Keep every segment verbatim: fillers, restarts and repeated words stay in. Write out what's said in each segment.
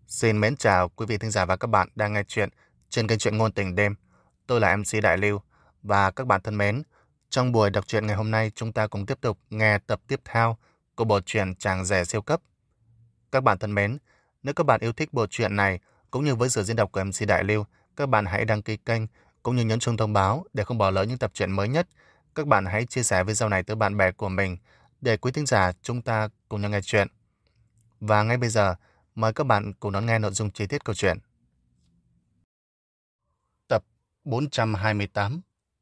Xin mến chào quý vị thính giả và các bạn đang nghe chuyện trên kênh truyện ngôn tình đêm. Tôi là em xê Đại Lưu và các bạn thân mến, trong buổi đọc truyện ngày hôm nay chúng ta cùng tiếp tục nghe tập tiếp theo của bộ truyện Chàng rể siêu cấp. Các bạn thân mến, nếu các bạn yêu thích bộ truyện này cũng như với sự diễn đọc của em xê Đại Lưu, các bạn hãy đăng ký kênh cũng như nhấn chuông thông báo để không bỏ lỡ những tập truyện mới nhất. Các bạn hãy chia sẻ video này tới bạn bè của mình để quý thính giả chúng ta cùng nhau nghe chuyện. Và ngay bây giờ, mời các bạn cùng đón nghe nội dung chi tiết câu chuyện. Tập bốn trăm hai mươi tám.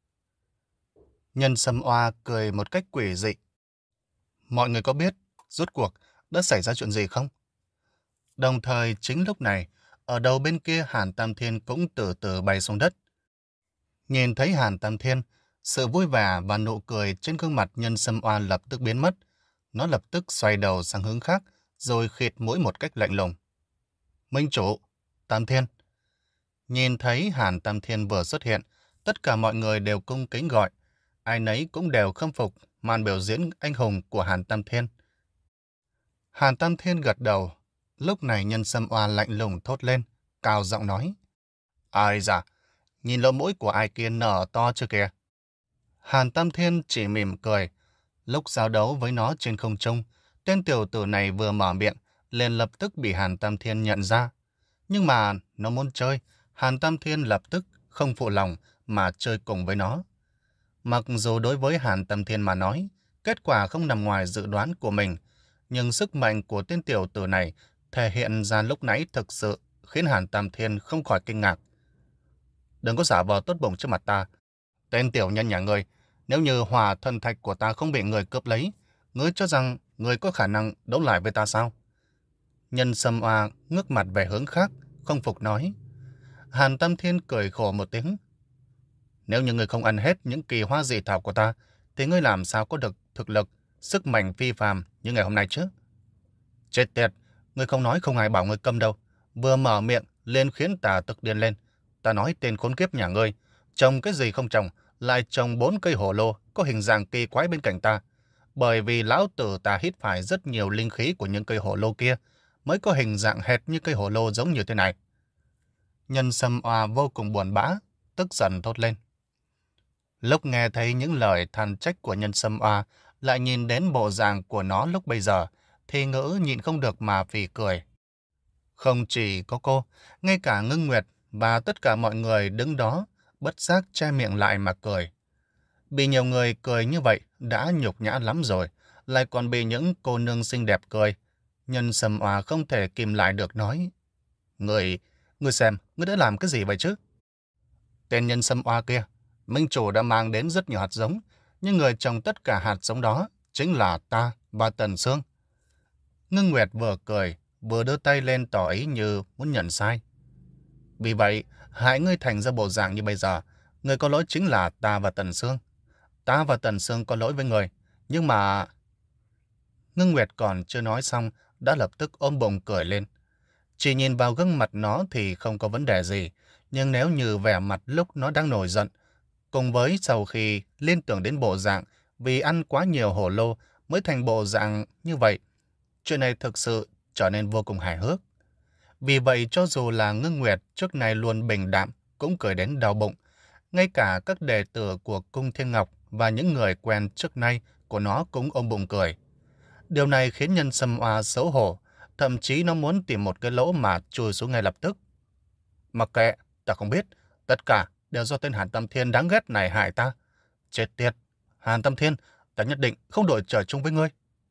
Nhân Sâm Oa cười một cách quỷ dị. Mọi người có biết rốt cuộc đã xảy ra chuyện gì không? Đồng thời chính lúc này, ở đầu bên kia Hàn Tam Thiên cũng từ từ bay xuống đất. Nhìn thấy Hàn Tam Thiên, sự vui vẻ và nụ cười trên gương mặt Nhân Sâm Oa lập tức biến mất. Nó lập tức xoay đầu sang hướng khác, rồi khịt mũi một cách lạnh lùng. Minh chủ, Tam Thiên. Nhìn thấy Hàn Tam Thiên vừa xuất hiện, tất cả mọi người đều cung kính gọi. Ai nấy cũng đều khâm phục màn biểu diễn anh hùng của Hàn Tam Thiên. Hàn Tam Thiên gật đầu. Lúc này Nhân Sâm Oa lạnh lùng thốt lên, cao giọng nói. Ai da, nhìn lỗ mũi của ai kia nở to chưa kìa. Hàn Tam Thiên chỉ mỉm cười. Lúc giao đấu với nó trên không trung, tên tiểu tử này vừa mở miệng, liền lập tức bị Hàn Tam Thiên nhận ra. Nhưng mà nó muốn chơi, Hàn Tam Thiên lập tức không phụ lòng mà chơi cùng với nó. Mặc dù đối với Hàn Tam Thiên mà nói, kết quả không nằm ngoài dự đoán của mình, nhưng sức mạnh của tên tiểu tử này thể hiện ra lúc nãy thực sự khiến Hàn Tam Thiên không khỏi kinh ngạc. Đừng có giả vờ tốt bụng trước mặt ta. Tên tiểu nhân nhà ngươi, nếu như hỏa thần thạch của ta không bị người cướp lấy, ngươi cho rằng ngươi có khả năng đấu lại với ta sao? Nhân Sâm Oa ngước mặt về hướng khác, không phục nói. Hàn Tam Thiên cười khổ một tiếng. Nếu như ngươi không ăn hết những kỳ hoa dị thảo của ta, thì ngươi làm sao có được thực lực, sức mạnh phi phàm như ngày hôm nay chứ? Chết tiệt, ngươi không nói không ai bảo ngươi câm đâu. Vừa mở miệng liền khiến ta tức điên lên. Ta nói tên khốn kiếp nhà ngươi, trồng cái gì không trồng, lại trồng bốn cây hổ lô có hình dạng kỳ quái bên cạnh ta. Bởi vì lão tử ta hít phải rất nhiều linh khí của những cây hổ lô kia, mới có hình dạng hệt như cây hổ lô giống như thế này. Nhân Sâm Oa vô cùng buồn bã, tức giận thốt lên. Lúc nghe thấy những lời than trách của Nhân Sâm Oa, lại nhìn đến bộ dạng của nó lúc bây giờ, thì ngữ nhịn không được mà phì cười. Không chỉ có cô, ngay cả Ngưng Nguyệt và tất cả mọi người đứng đó, bất giác che miệng lại mà cười. Bị nhiều người cười như vậy đã nhục nhã lắm rồi, lại còn bị những cô nương xinh đẹp cười. Nhân Sâm Oa không thể kìm lại được nói. Người, người xem, người đã làm cái gì vậy chứ? Tên Nhân Sâm Oa kia, Minh chủ đã mang đến rất nhiều hạt giống, nhưng người trồng tất cả hạt giống đó chính là ta và Tần Sương. Ngưng Nguyệt vừa cười, vừa đưa tay lên tỏ ý như muốn nhận sai. Vì vậy, hại ngươi thành ra bộ dạng như bây giờ, người có lỗi chính là ta và Tần Sương. Ta và Tần Sương có lỗi với người, nhưng mà... Ngưng Nguyệt còn chưa nói xong, đã lập tức ôm bụng cười lên. Chỉ nhìn vào gương mặt nó thì không có vấn đề gì, nhưng nếu như vẻ mặt lúc nó đang nổi giận, cùng với sau khi liên tưởng đến bộ dạng vì ăn quá nhiều hổ lô mới thành bộ dạng như vậy, chuyện này thực sự trở nên vô cùng hài hước. Vì vậy cho dù là Ngưng Nguyệt trước này luôn bình đạm cũng cười đến đau bụng, ngay cả các đệ tử của Cung Thiên Ngọc và những người quen trước nay của nó cũng ôm bụng cười. Điều này khiến Nhân Sâm Oa xấu hổ, thậm chí nó muốn tìm một cái lỗ mà chui xuống ngay lập tức. Mặc kệ, ta không biết, tất cả đều do tên Hàn Tam Thiên đáng ghét này hại ta. Chết tiệt, Hàn Tam Thiên, ta nhất định không đổi trở chung với ngươi.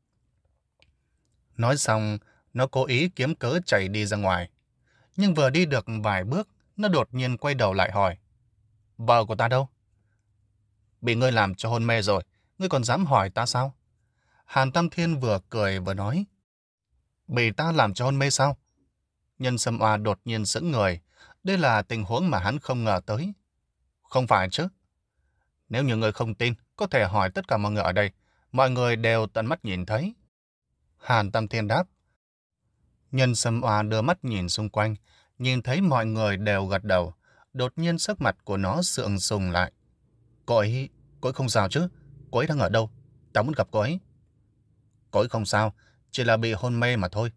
Nói xong, nó cố ý kiếm cớ chạy đi ra ngoài. Nhưng vừa đi được vài bước, nó đột nhiên quay đầu lại hỏi. Vợ của ta đâu? Bị ngươi làm cho hôn mê rồi, ngươi còn dám hỏi ta sao? Hàn Tam Thiên vừa cười vừa nói. Bị ta làm cho hôn mê sao? Nhân Sâm Oa đột nhiên sững người. Đây là tình huống mà hắn không ngờ tới. Không phải chứ. Nếu như ngươi không tin, có thể hỏi tất cả mọi người ở đây. Mọi người đều tận mắt nhìn thấy. Hàn Tam Thiên đáp. Nhân Sâm Oa đưa mắt nhìn xung quanh, nhìn thấy mọi người đều gật đầu. Đột nhiên sắc mặt của nó sượng sùng lại. Cô ấy, cô ấy không sao chứ? Cô ấy đang ở đâu? Ta muốn gặp cô ấy. Cô ấy không sao, chỉ là bị hôn mê mà thôi.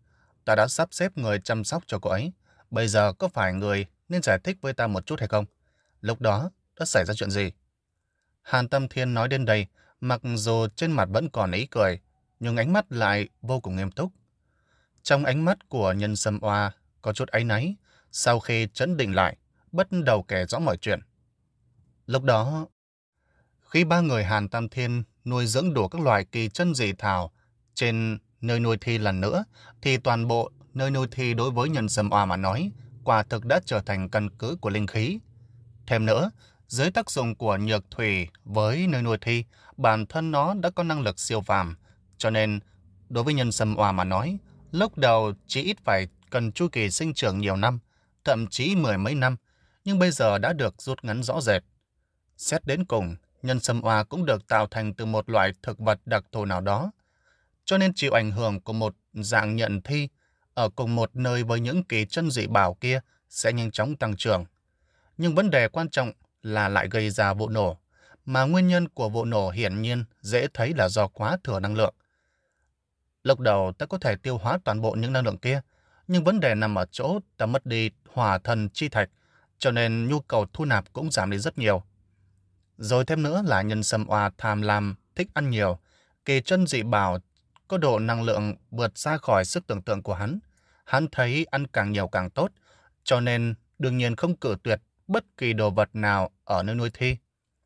ta đã sắp xếp người chăm sóc cho cô ấy. Bây giờ có phải người nên giải thích với ta một chút hay không? Lúc đó đã xảy ra chuyện gì? Hàn Tâm Thiên nói đến đây, mặc dù trên mặt vẫn còn ý cười, nhưng ánh mắt lại vô cùng nghiêm túc. Trong ánh mắt của Nhân Sâm Oa có chút áy náy, sau khi trấn định lại, bắt đầu kể rõ mọi chuyện. Lúc đó, khi ba người Hàn Tam Thiên nuôi dưỡng đủ các loài kỳ chân dị thảo trên nơi nuôi thi lần nữa, thì toàn bộ nơi nuôi thi đối với Nhân Sâm Oa mà nói, quả thực đã trở thành căn cứ của linh khí. Thêm nữa, dưới tác dụng của nhược thủy với nơi nuôi thi, bản thân nó đã có năng lực siêu phàm, cho nên đối với Nhân Sâm Oa mà nói, lúc đầu chỉ ít phải cần chu kỳ sinh trưởng nhiều năm, thậm chí mười mấy năm, nhưng bây giờ đã được rút ngắn rõ rệt. Xét đến cùng, Nhân Sâm Oa cũng được tạo thành từ một loại thực vật đặc thù nào đó, cho nên chịu ảnh hưởng của một dạng nhận thi ở cùng một nơi với những kỳ chân dị bảo kia sẽ nhanh chóng tăng trưởng. Nhưng vấn đề quan trọng là lại gây ra vụ nổ, mà nguyên nhân của vụ nổ hiển nhiên dễ thấy là do quá thừa năng lượng. Lúc đầu ta có thể tiêu hóa toàn bộ những năng lượng kia, nhưng vấn đề nằm ở chỗ ta mất đi hỏa thần chi thạch, cho nên nhu cầu thu nạp cũng giảm đi rất nhiều. Rồi thêm nữa là Nhân Sâm Oa tham lam, thích ăn nhiều, kỳ chân dị bảo có độ năng lượng vượt xa khỏi sức tưởng tượng của hắn. Hắn thấy ăn càng nhiều càng tốt, cho nên đương nhiên không cự tuyệt bất kỳ đồ vật nào ở nơi nuôi thi.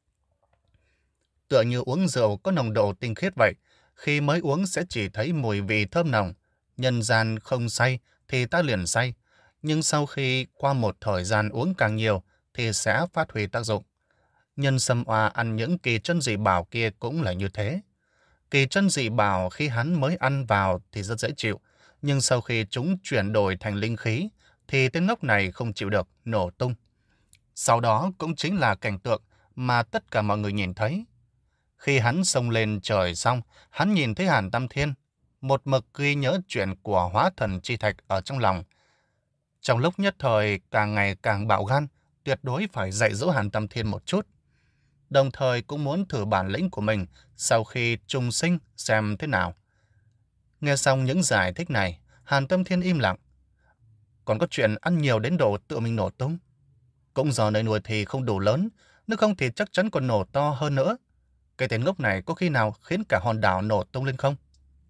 Tựa như uống rượu có nồng độ tinh khiết vậy, khi mới uống sẽ chỉ thấy mùi vị thơm nồng, nhân gian không say thì ta liền say, nhưng sau khi qua một thời gian uống càng nhiều thì sẽ phát huy tác dụng. Nhân Sâm Oa ăn những kỳ chân dị bảo kia cũng là như thế. Kỳ chân dị bảo khi hắn mới ăn vào thì rất dễ chịu, nhưng sau khi chúng chuyển đổi thành linh khí thì tên ngốc này không chịu được, nổ tung. Sau đó cũng chính là cảnh tượng mà tất cả mọi người nhìn thấy. Khi hắn xông lên trời xong, hắn nhìn thấy Hàn Tam Thiên, một mực ghi nhớ chuyện của hóa thần chi thạch ở trong lòng. Trong lúc nhất thời càng ngày càng bạo gan, tuyệt đối phải dạy dỗ Hàn Tam Thiên một chút. Đồng thời cũng muốn thử bản lĩnh của mình sau khi trùng sinh xem thế nào. Nghe xong những giải thích này, Hàn Tam Thiên im lặng. Còn có chuyện ăn nhiều đến độ tự mình nổ tung. Cũng do nơi nuôi thì không đủ lớn, nếu không thì chắc chắn còn nổ to hơn nữa. Cái tên ngốc này có khi nào khiến cả hòn đảo nổ tung lên không?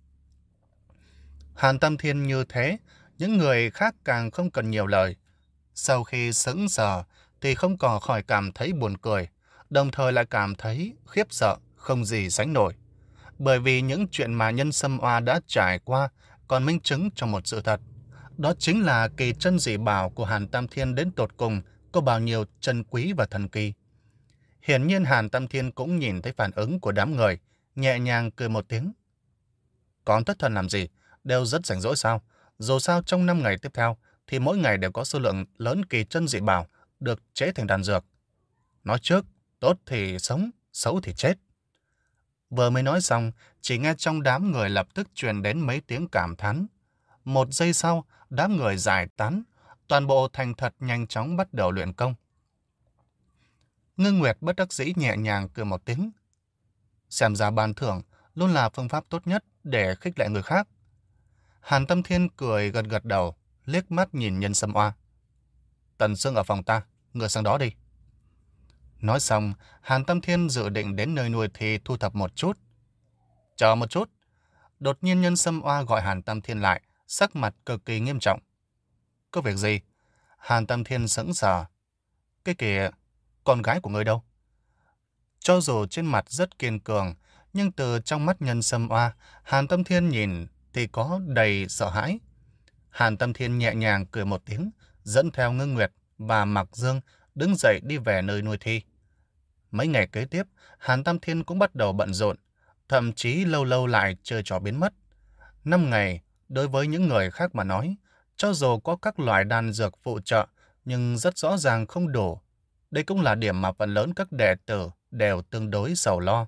Hàn Tam Thiên như thế, những người khác càng không cần nhiều lời. Sau khi sững sờ thì không còn khỏi cảm thấy buồn cười, đồng thời lại cảm thấy khiếp sợ không gì sánh nổi. Bởi vì những chuyện mà Nhân Sâm Oa đã trải qua còn minh chứng cho một sự thật. Đó chính là kỳ chân dị bảo của Hàn Tam Thiên đến tột cùng có bao nhiêu chân quý và thần kỳ. Hiển nhiên Hàn Tam Thiên cũng nhìn thấy phản ứng của đám người, nhẹ nhàng cười một tiếng. Còn thất thần làm gì, đều rất rảnh rỗi sao? Dù sao trong năm ngày tiếp theo thì mỗi ngày đều có số lượng lớn kỳ chân dị bảo được chế thành đan dược. Nói trước, tốt thì sống, xấu thì chết. Vừa mới nói xong, chỉ nghe trong đám người lập tức truyền đến mấy tiếng cảm thán. Một giây sau, đám người giải tán, toàn bộ thành thật nhanh chóng bắt đầu luyện công. Ngưng Nguyệt bất đắc dĩ nhẹ nhàng cười một tiếng. Xem ra ban thưởng luôn là phương pháp tốt nhất để khích lệ người khác. Hàn Tâm Thiên cười gật gật đầu, liếc mắt nhìn Nhân Sâm Oa. Tần Sương ở phòng ta, người sang đó đi. Nói xong, Hàn Tâm Thiên dự định đến nơi nuôi thì thu thập một chút. Chờ một chút. Đột nhiên Nhân Sâm Oa gọi Hàn Tâm Thiên lại, sắc mặt cực kỳ nghiêm trọng. Có việc gì? Hàn Tâm Thiên sững sờ. Cái kìa, con gái của ngươi đâu? Cho dù trên mặt rất kiên cường, nhưng từ trong mắt Nhân Sâm Oa, Hàn Tâm Thiên nhìn thì có đầy sợ hãi. Hàn Tâm Thiên nhẹ nhàng cười một tiếng, dẫn theo Ngưng Nguyệt và Mạc Dương đứng dậy đi về nơi nuôi thi. Mấy ngày kế tiếp, Hàn Tâm Thiên cũng bắt đầu bận rộn, thậm chí lâu lâu lại chơi trò biến mất. Năm ngày, đối với những người khác mà nói, cho dù có các loại đan dược phụ trợ, nhưng rất rõ ràng không đủ. Đây cũng là điểm mà phần lớn các đệ tử đều tương đối sầu lo.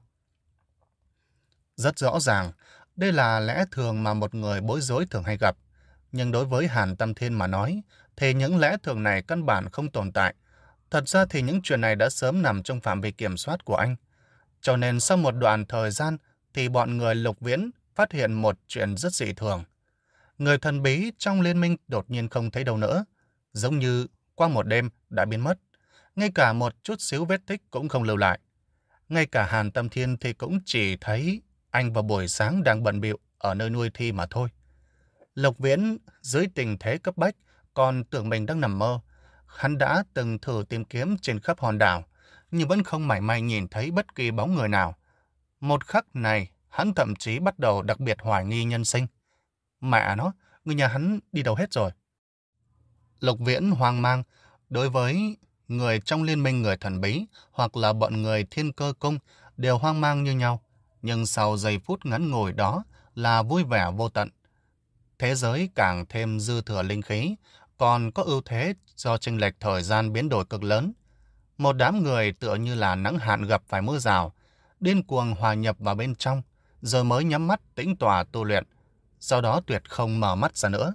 Rất rõ ràng, đây là lẽ thường mà một người bối rối thường hay gặp. Nhưng đối với Hàn Tâm Thiên mà nói, thì những lẽ thường này căn bản không tồn tại. Thật ra thì những chuyện này đã sớm nằm trong phạm vi kiểm soát của anh. Cho nên sau một đoạn thời gian thì bọn người Lục Viễn phát hiện một chuyện rất dị thường. Người thần bí trong liên minh đột nhiên không thấy đâu nữa, giống như qua một đêm đã biến mất. Ngay cả một chút xíu vết tích cũng không lưu lại. Ngay cả Hàn Tâm Thiên thì cũng chỉ thấy anh vào buổi sáng đang bận bịu ở nơi nuôi thi mà thôi. Lộc Viễn dưới tình thế cấp bách còn tưởng mình đang nằm mơ. Hắn đã từng thử tìm kiếm trên khắp hòn đảo, nhưng vẫn không mảy may nhìn thấy bất kỳ bóng người nào. Một khắc này, hắn thậm chí bắt đầu đặc biệt hoài nghi nhân sinh. Mẹ nó, người nhà hắn đi đâu hết rồi? Lộc Viễn hoang mang. Đối với người trong liên minh người thần bí hoặc là bọn người thiên cơ cung đều hoang mang như nhau. Nhưng sau giây phút ngắn ngủi đó là vui vẻ vô tận. Thế giới càng thêm dư thừa linh khí, còn có ưu thế do chênh lệch thời gian biến đổi cực lớn. Một đám người tựa như là nắng hạn gặp phải mưa rào, điên cuồng hòa nhập vào bên trong, rồi mới nhắm mắt tĩnh tọa tu luyện, sau đó tuyệt không mở mắt ra nữa.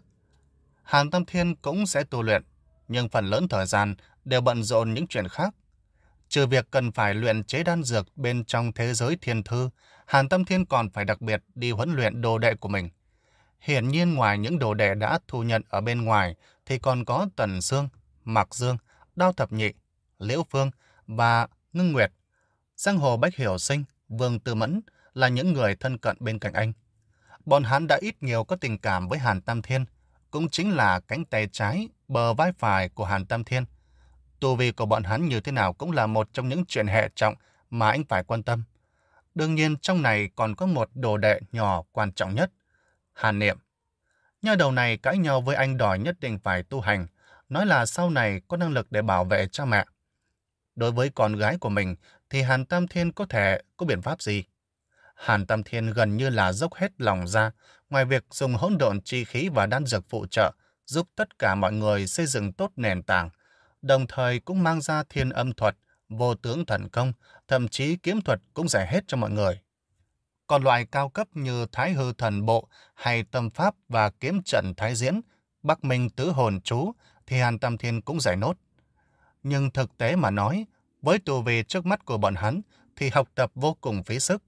Hàn Tâm Thiên cũng sẽ tu luyện, nhưng phần lớn thời gian đều bận rộn những chuyện khác. Trừ việc cần phải luyện chế đan dược bên trong thế giới thiên thư, Hàn Tâm Thiên còn phải đặc biệt đi huấn luyện đồ đệ của mình. Hiển nhiên ngoài những đồ đệ đã thu nhận ở bên ngoài thì còn có Tần Sương, Mạc Dương, Đao Thập Nhị, Liễu Phương và Ngưng Nguyệt. Giang hồ Bách Hiểu Sinh, Vương Tư Mẫn là những người thân cận bên cạnh anh. Bọn hắn đã ít nhiều có tình cảm với Hàn Tam Thiên, cũng chính là cánh tay trái, bờ vai phải của Hàn Tam Thiên. Tu vi của bọn hắn như thế nào cũng là một trong những chuyện hệ trọng mà anh phải quan tâm. Đương nhiên trong này còn có một đồ đệ nhỏ quan trọng nhất, Hàn Niệm. Nhà đầu này cãi nhau với anh đòi nhất định phải tu hành, nói là sau này có năng lực để bảo vệ cha mẹ. Đối với con gái của mình thì Hàn Tam Thiên có thể có biện pháp gì? Hàn Tam Thiên gần như là dốc hết lòng ra, ngoài việc dùng hỗn độn chi khí và đan dược phụ trợ, giúp tất cả mọi người xây dựng tốt nền tảng, đồng thời cũng mang ra thiên âm thuật, vô tướng thần công, thậm chí kiếm thuật cũng dạy hết cho mọi người. Còn loại cao cấp như Thái Hư Thần Bộ hay Tâm Pháp và Kiếm Trận Thái Diễn, Bắc Minh Tứ Hồn Chú thì Hàn Tam Thiên cũng dạy nốt. Nhưng thực tế mà nói, với tu vi trước mắt của bọn hắn thì học tập vô cùng phí sức.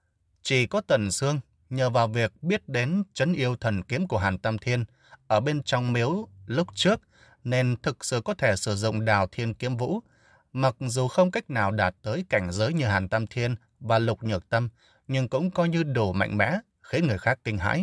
Chỉ có Tần Sương nhờ vào việc biết đến trấn yêu thần kiếm của Hàn Tam Thiên ở bên trong miếu lúc trước nên thực sự có thể sử dụng Đào Thiên Kiếm Vũ, mặc dù không cách nào đạt tới cảnh giới như Hàn Tam Thiên và Lục Nhược Tâm, nhưng cũng coi như đủ mạnh mẽ, khiến người khác kinh hãi.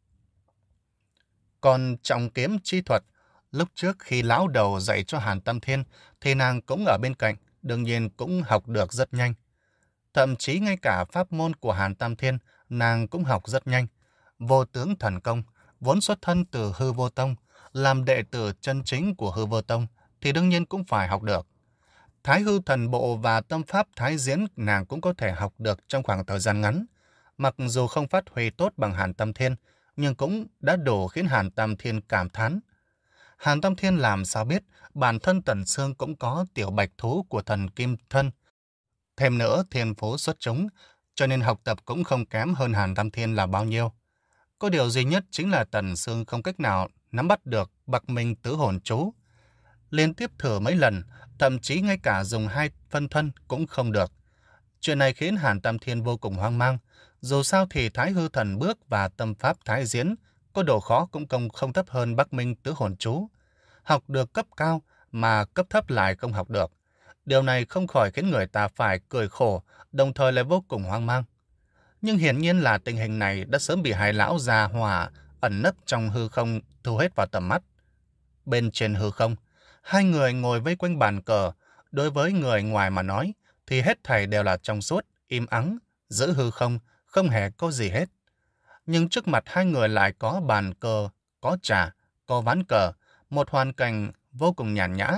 Còn trọng kiếm chi thuật, lúc trước khi lão đầu dạy cho Hàn Tam Thiên thì nàng cũng ở bên cạnh, đương nhiên cũng học được rất nhanh. Thậm chí ngay cả pháp môn của Hàn Tam Thiên nàng cũng học rất nhanh. Vô tướng thần công, vốn xuất thân từ Hư Vô Tông, làm đệ tử chân chính của Hư Vô Tông thì đương nhiên cũng phải học được. Thái Hư Thần Bộ và Tâm Pháp Thái Diễn nàng cũng có thể học được trong khoảng thời gian ngắn. Mặc dù không phát huy tốt bằng Hàn Tam Thiên, nhưng cũng đã đủ khiến Hàn Tam Thiên cảm thán. Hàn Tam Thiên làm sao biết bản thân Tần Sương cũng có tiểu bạch thú của thần Kim Thân. Thêm nữa thiên phú xuất chúng, cho nên học tập cũng không kém hơn Hàn Tam Thiên là bao nhiêu. Có điều duy nhất chính là Tần Sương không cách nào nắm bắt được Bắc Minh Tứ Hồn Chú. Liên tiếp thử mấy lần, thậm chí ngay cả dùng hai phân thân cũng không được. Chuyện này khiến Hàn Tam Thiên vô cùng hoang mang. Dù sao thì Thái Hư Thần Bước và Tâm Pháp Thái Diễn có độ khó cũng không, không thấp hơn Bắc Minh Tứ Hồn Chú. Học được cấp cao mà cấp thấp lại không học được. Điều này không khỏi khiến người ta phải cười khổ, đồng thời lại vô cùng hoang mang. Nhưng hiển nhiên là tình hình này đã sớm bị hai lão già hỏa ẩn nấp trong hư không thu hết vào tầm mắt. Bên trên hư không, hai người ngồi vây quanh bàn cờ. Đối với người ngoài mà nói thì hết thảy đều là trong suốt, im ắng, giữ hư không, không hề có gì hết. Nhưng trước mặt hai người lại có bàn cờ, có trà, có ván cờ, một hoàn cảnh vô cùng nhàn nhã.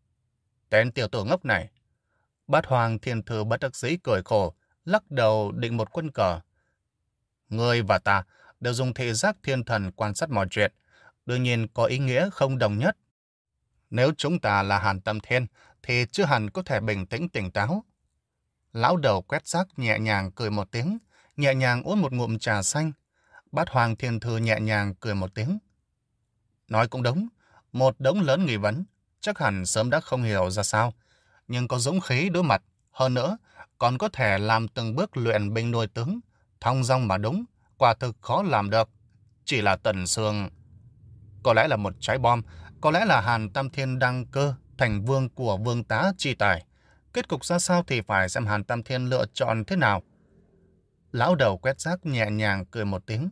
Tên tiểu tử ngốc này. Bát Hoàng Thiên Thư bất đắc dĩ cười khổ, lắc đầu định một quân cờ. Ngươi và ta đều dùng thị giác thiên thần quan sát mọi chuyện, đương nhiên có ý nghĩa không đồng nhất. Nếu chúng ta là Hàn Tâm Thiên thì chưa hẳn có thể bình tĩnh tỉnh táo. Lão đầu quét rác nhẹ nhàng cười một tiếng, nhẹ nhàng uống một ngụm trà xanh. Bát Hoàng Thiên Thư nhẹ nhàng cười một tiếng. Nói cũng đúng, một đống lớn nghi vấn, chắc hẳn sớm đã không hiểu ra sao, nhưng có dũng khí đối mặt, hơn nữa còn có thể làm từng bước luyện binh nuôi tướng, thong dong mà đúng, quả thực khó làm được. Chỉ là Tần Sương Có lẽ là một trái bom, có lẽ là Hàn Tam Thiên đăng cơ thành vương của vương tá chi tài. Kết cục ra sao thì phải xem Hàn Tam Thiên lựa chọn thế nào. Lão đầu quét rác nhẹ nhàng cười một tiếng.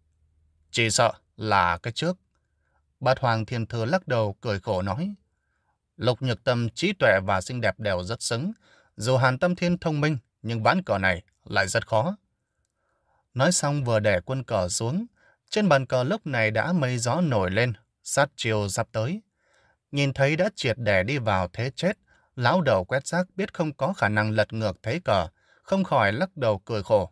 Chỉ sợ là cái trước. Bát Hoàng Thiên Thư lắc đầu cười khổ nói. Lục Nhược Tâm trí tuệ và xinh đẹp đều rất xứng. Dù Hàn Tam Thiên thông minh, nhưng ván cờ này lại rất khó. Nói xong vừa để quân cờ xuống. Trên bàn cờ lúc này đã mây gió nổi lên, sát chiều sắp tới. Nhìn thấy đã triệt để đi vào thế chết, lão đầu quét rác biết không có khả năng lật ngược thế cờ, không khỏi lắc đầu cười khổ.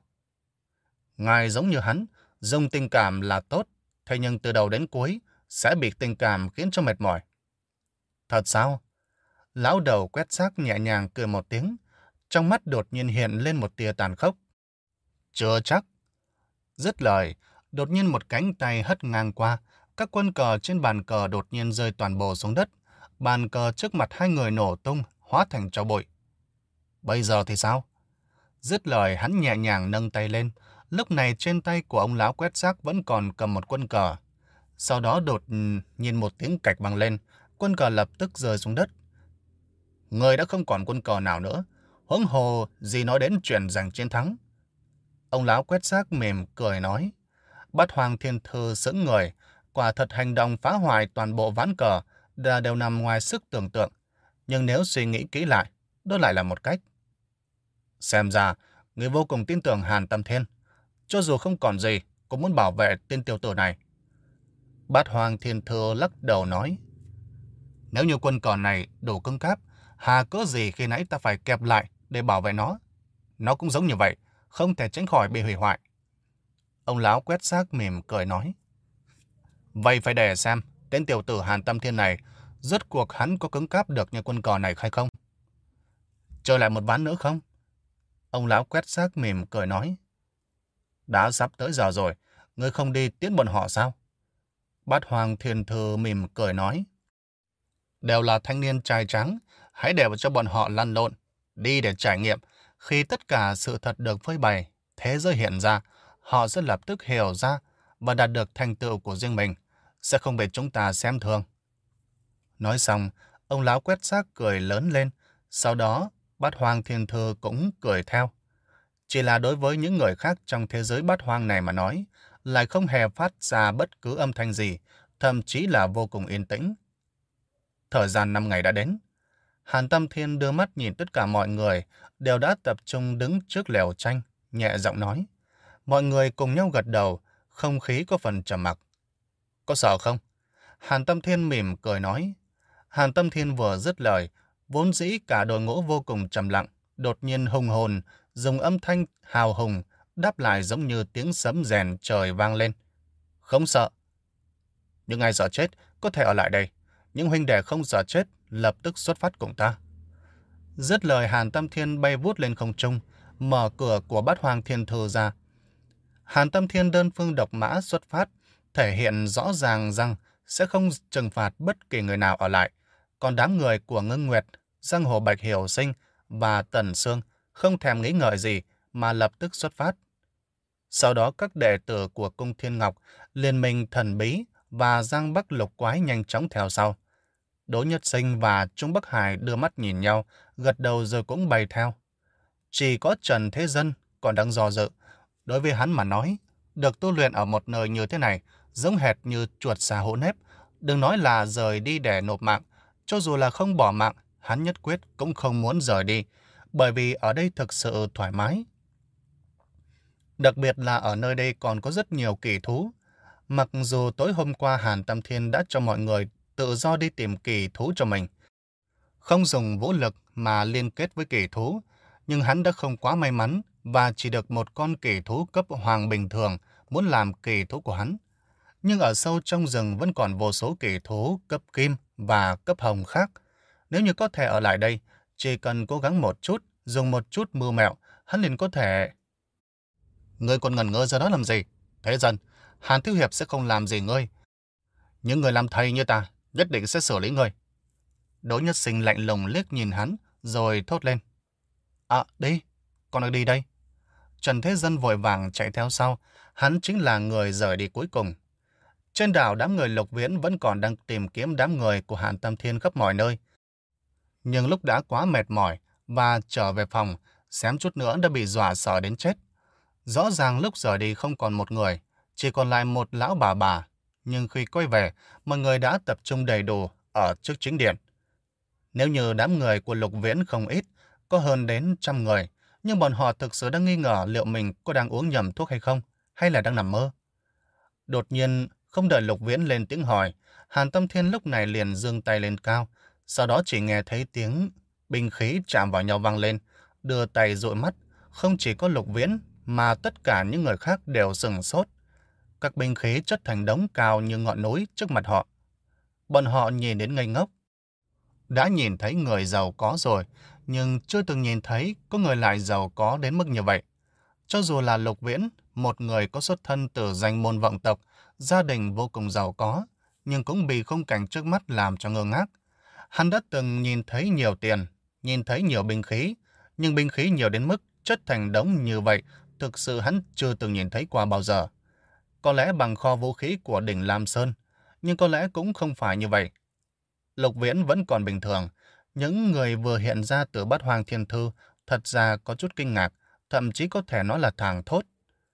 Ngài giống như hắn, dùng tình cảm là tốt, thế nhưng từ đầu đến cuối sẽ bị tình cảm khiến cho mệt mỏi. Thật sao? Lão đầu quét rác nhẹ nhàng cười một tiếng, trong mắt đột nhiên hiện lên một tia tàn khốc. Chưa chắc. Dứt lời, đột nhiên một cánh tay hất ngang qua, các quân cờ trên bàn cờ đột nhiên rơi toàn bộ xuống đất. Bàn cờ trước mặt hai người nổ tung, hóa thành tro bụi. Bây giờ thì sao? Dứt lời hắn nhẹ nhàng nâng tay lên. Lúc này trên tay của ông lão quét rác vẫn còn cầm một quân cờ. Sau đó đột nhiên một tiếng cạch vang lên, quân cờ lập tức rơi xuống đất. Người đã không còn quân cờ nào nữa, huống hồ gì nói đến chuyện giành chiến thắng. Ông lão quét rác mỉm cười nói. Bát Hoàng Thiên Thư sững người, quả thật hành động phá hoại toàn bộ ván cờ đã đều nằm ngoài sức tưởng tượng. Nhưng nếu suy nghĩ kỹ lại, đó lại là một cách. Xem ra, người vô cùng tin tưởng Hàn Tam Thiên. Cho dù không còn gì, cũng muốn bảo vệ tên tiểu tử này. Bát Hoàng Thiên Thư lắc đầu nói. Nếu như quân cờ này đủ cứng cáp, hà cớ gì khi nãy ta phải kẹp lại để bảo vệ nó. Nó cũng giống như vậy, không thể tránh khỏi bị hủy hoại. Ông lão quét rác mỉm cười nói. Vậy phải để xem, tên tiểu tử Hàn Tam Thiên này, rốt cuộc hắn có cứng cáp được như quân cờ này hay không? Chơi lại một ván nữa không? Ông lão quét rác mỉm cười nói. Đã sắp tới giờ rồi, ngươi không đi tiễn bọn họ sao? Bát Hoàng Thiên Thư mỉm cười nói. Đều là thanh niên trai trắng, hãy để cho bọn họ lăn lộn, đi để trải nghiệm. Khi tất cả sự thật được phơi bày, thế giới hiện ra, họ sẽ lập tức hiểu ra và đạt được thành tựu của riêng mình, sẽ không bị chúng ta xem thường. Nói xong, ông lão quét rác cười lớn lên, sau đó Bát Hoàng Thiên Thư cũng cười theo. Chỉ là đối với những người khác trong thế giới bát hoang này mà nói, lại không hề phát ra bất cứ âm thanh gì, thậm chí là vô cùng yên tĩnh. Thời gian năm ngày đã đến. Hàn Tam Thiên đưa mắt nhìn tất cả mọi người, đều đã tập trung đứng trước lều tranh, nhẹ giọng nói. Mọi người cùng nhau gật đầu, không khí có phần trầm mặc. Có sợ không? Hàn Tam Thiên mỉm cười nói. Hàn Tam Thiên vừa dứt lời, vốn dĩ cả đội ngũ vô cùng trầm lặng, đột nhiên hùng hồn, dùng âm thanh hào hùng, đáp lại giống như tiếng sấm rèn trời vang lên. Không sợ. Những ai sợ chết có thể ở lại đây. Những huynh đệ không sợ chết lập tức xuất phát cùng ta. Dứt lời Hàn Tam Thiên bay vút lên không trung, mở cửa của Bát Hoàng Thiên Thư ra. Hàn Tam Thiên đơn phương độc mã xuất phát, thể hiện rõ ràng rằng sẽ không trừng phạt bất kỳ người nào ở lại. Còn đám người của Ngưng Nguyệt, Giang Hồ Bạch Hiểu Sinh và Tần Sương không thèm nghĩ ngợi gì mà lập tức xuất phát. Sau đó các đệ tử của Cung Thiên Ngọc, Liên Minh Thần Bí và Giang Bắc Lục Quái nhanh chóng theo sau. Đỗ Nhất Sinh và Trung Bắc Hải đưa mắt nhìn nhau, gật đầu rồi cũng bày theo. Chỉ có Trần Thế Dân còn đang do dự. Đối với hắn mà nói, được tu luyện ở một nơi như thế này, giống hệt như chuột xà hổ nếp. Đừng nói là rời đi để nộp mạng, cho dù là không bỏ mạng, hắn nhất quyết cũng không muốn rời đi, bởi vì ở đây thực sự thoải mái. Đặc biệt là ở nơi đây còn có rất nhiều kỳ thú. Mặc dù tối hôm qua Hàn Tam Thiên đã cho mọi người tự do đi tìm kỳ thú cho mình, không dùng vũ lực mà liên kết với kỳ thú, nhưng hắn đã không quá may mắn và chỉ được một con kỳ thú cấp hoàng bình thường muốn làm kỳ thú của hắn. Nhưng ở sâu trong rừng vẫn còn vô số kỳ thú cấp kim và cấp hồng khác. Nếu như có thể ở lại đây, chỉ cần cố gắng một chút, dùng một chút mưu mẹo, hắn liền có thể... Ngươi còn ngẩn ngơ ra đó làm gì? Thế dần, Hàn Thiếu Hiệp sẽ không làm gì ngươi. Những người làm thầy như ta nhất định sẽ xử lý ngươi. Đỗ Nhất Sinh lạnh lùng liếc nhìn hắn, rồi thốt lên. À, đi, con đi đây. Trần Thế Dân vội vàng chạy theo sau, hắn chính là người rời đi cuối cùng. Trên đảo, đám người Lục Viễn vẫn còn đang tìm kiếm đám người của Hàn Tam Thiên khắp mọi nơi. Nhưng lúc đã quá mệt mỏi và trở về phòng, xém chút nữa đã bị dọa sợ đến chết. Rõ ràng lúc rời đi không còn một người, chỉ còn lại một lão bà bà. Nhưng khi quay về, mọi người đã tập trung đầy đủ ở trước chính điện. Nếu như đám người của Lục Viễn không ít, có hơn đến trăm người, nhưng bọn họ thực sự đang nghi ngờ liệu mình có đang uống nhầm thuốc hay không, hay là đang nằm mơ. Đột nhiên, không đợi Lục Viễn lên tiếng hỏi, Hàn Tâm Thiên lúc này liền giương tay lên cao, sau đó chỉ nghe thấy tiếng binh khí chạm vào nhau vang lên, đưa tay dụi mắt. Không chỉ có Lục Viễn, mà tất cả những người khác đều sửng sốt. Các binh khí chất thành đống cao như ngọn núi trước mặt họ. Bọn họ nhìn đến ngây ngốc. Đã nhìn thấy người giàu có rồi, nhưng chưa từng nhìn thấy có người lại giàu có đến mức như vậy. Cho dù là Lục Viễn, một người có xuất thân từ danh môn vọng tộc, gia đình vô cùng giàu có, nhưng cũng bị khung cảnh trước mắt làm cho ngơ ngác. Hắn đã từng nhìn thấy nhiều tiền, nhìn thấy nhiều binh khí, nhưng binh khí nhiều đến mức chất thành đống như vậy, thực sự hắn chưa từng nhìn thấy qua bao giờ. Có lẽ bằng kho vũ khí của đỉnh Lam Sơn, nhưng có lẽ cũng không phải như vậy. Lục Viễn vẫn còn bình thường. Những người vừa hiện ra từ Bát Hoang Thiên Thư thật ra có chút kinh ngạc, thậm chí có thể nói là thảng thốt.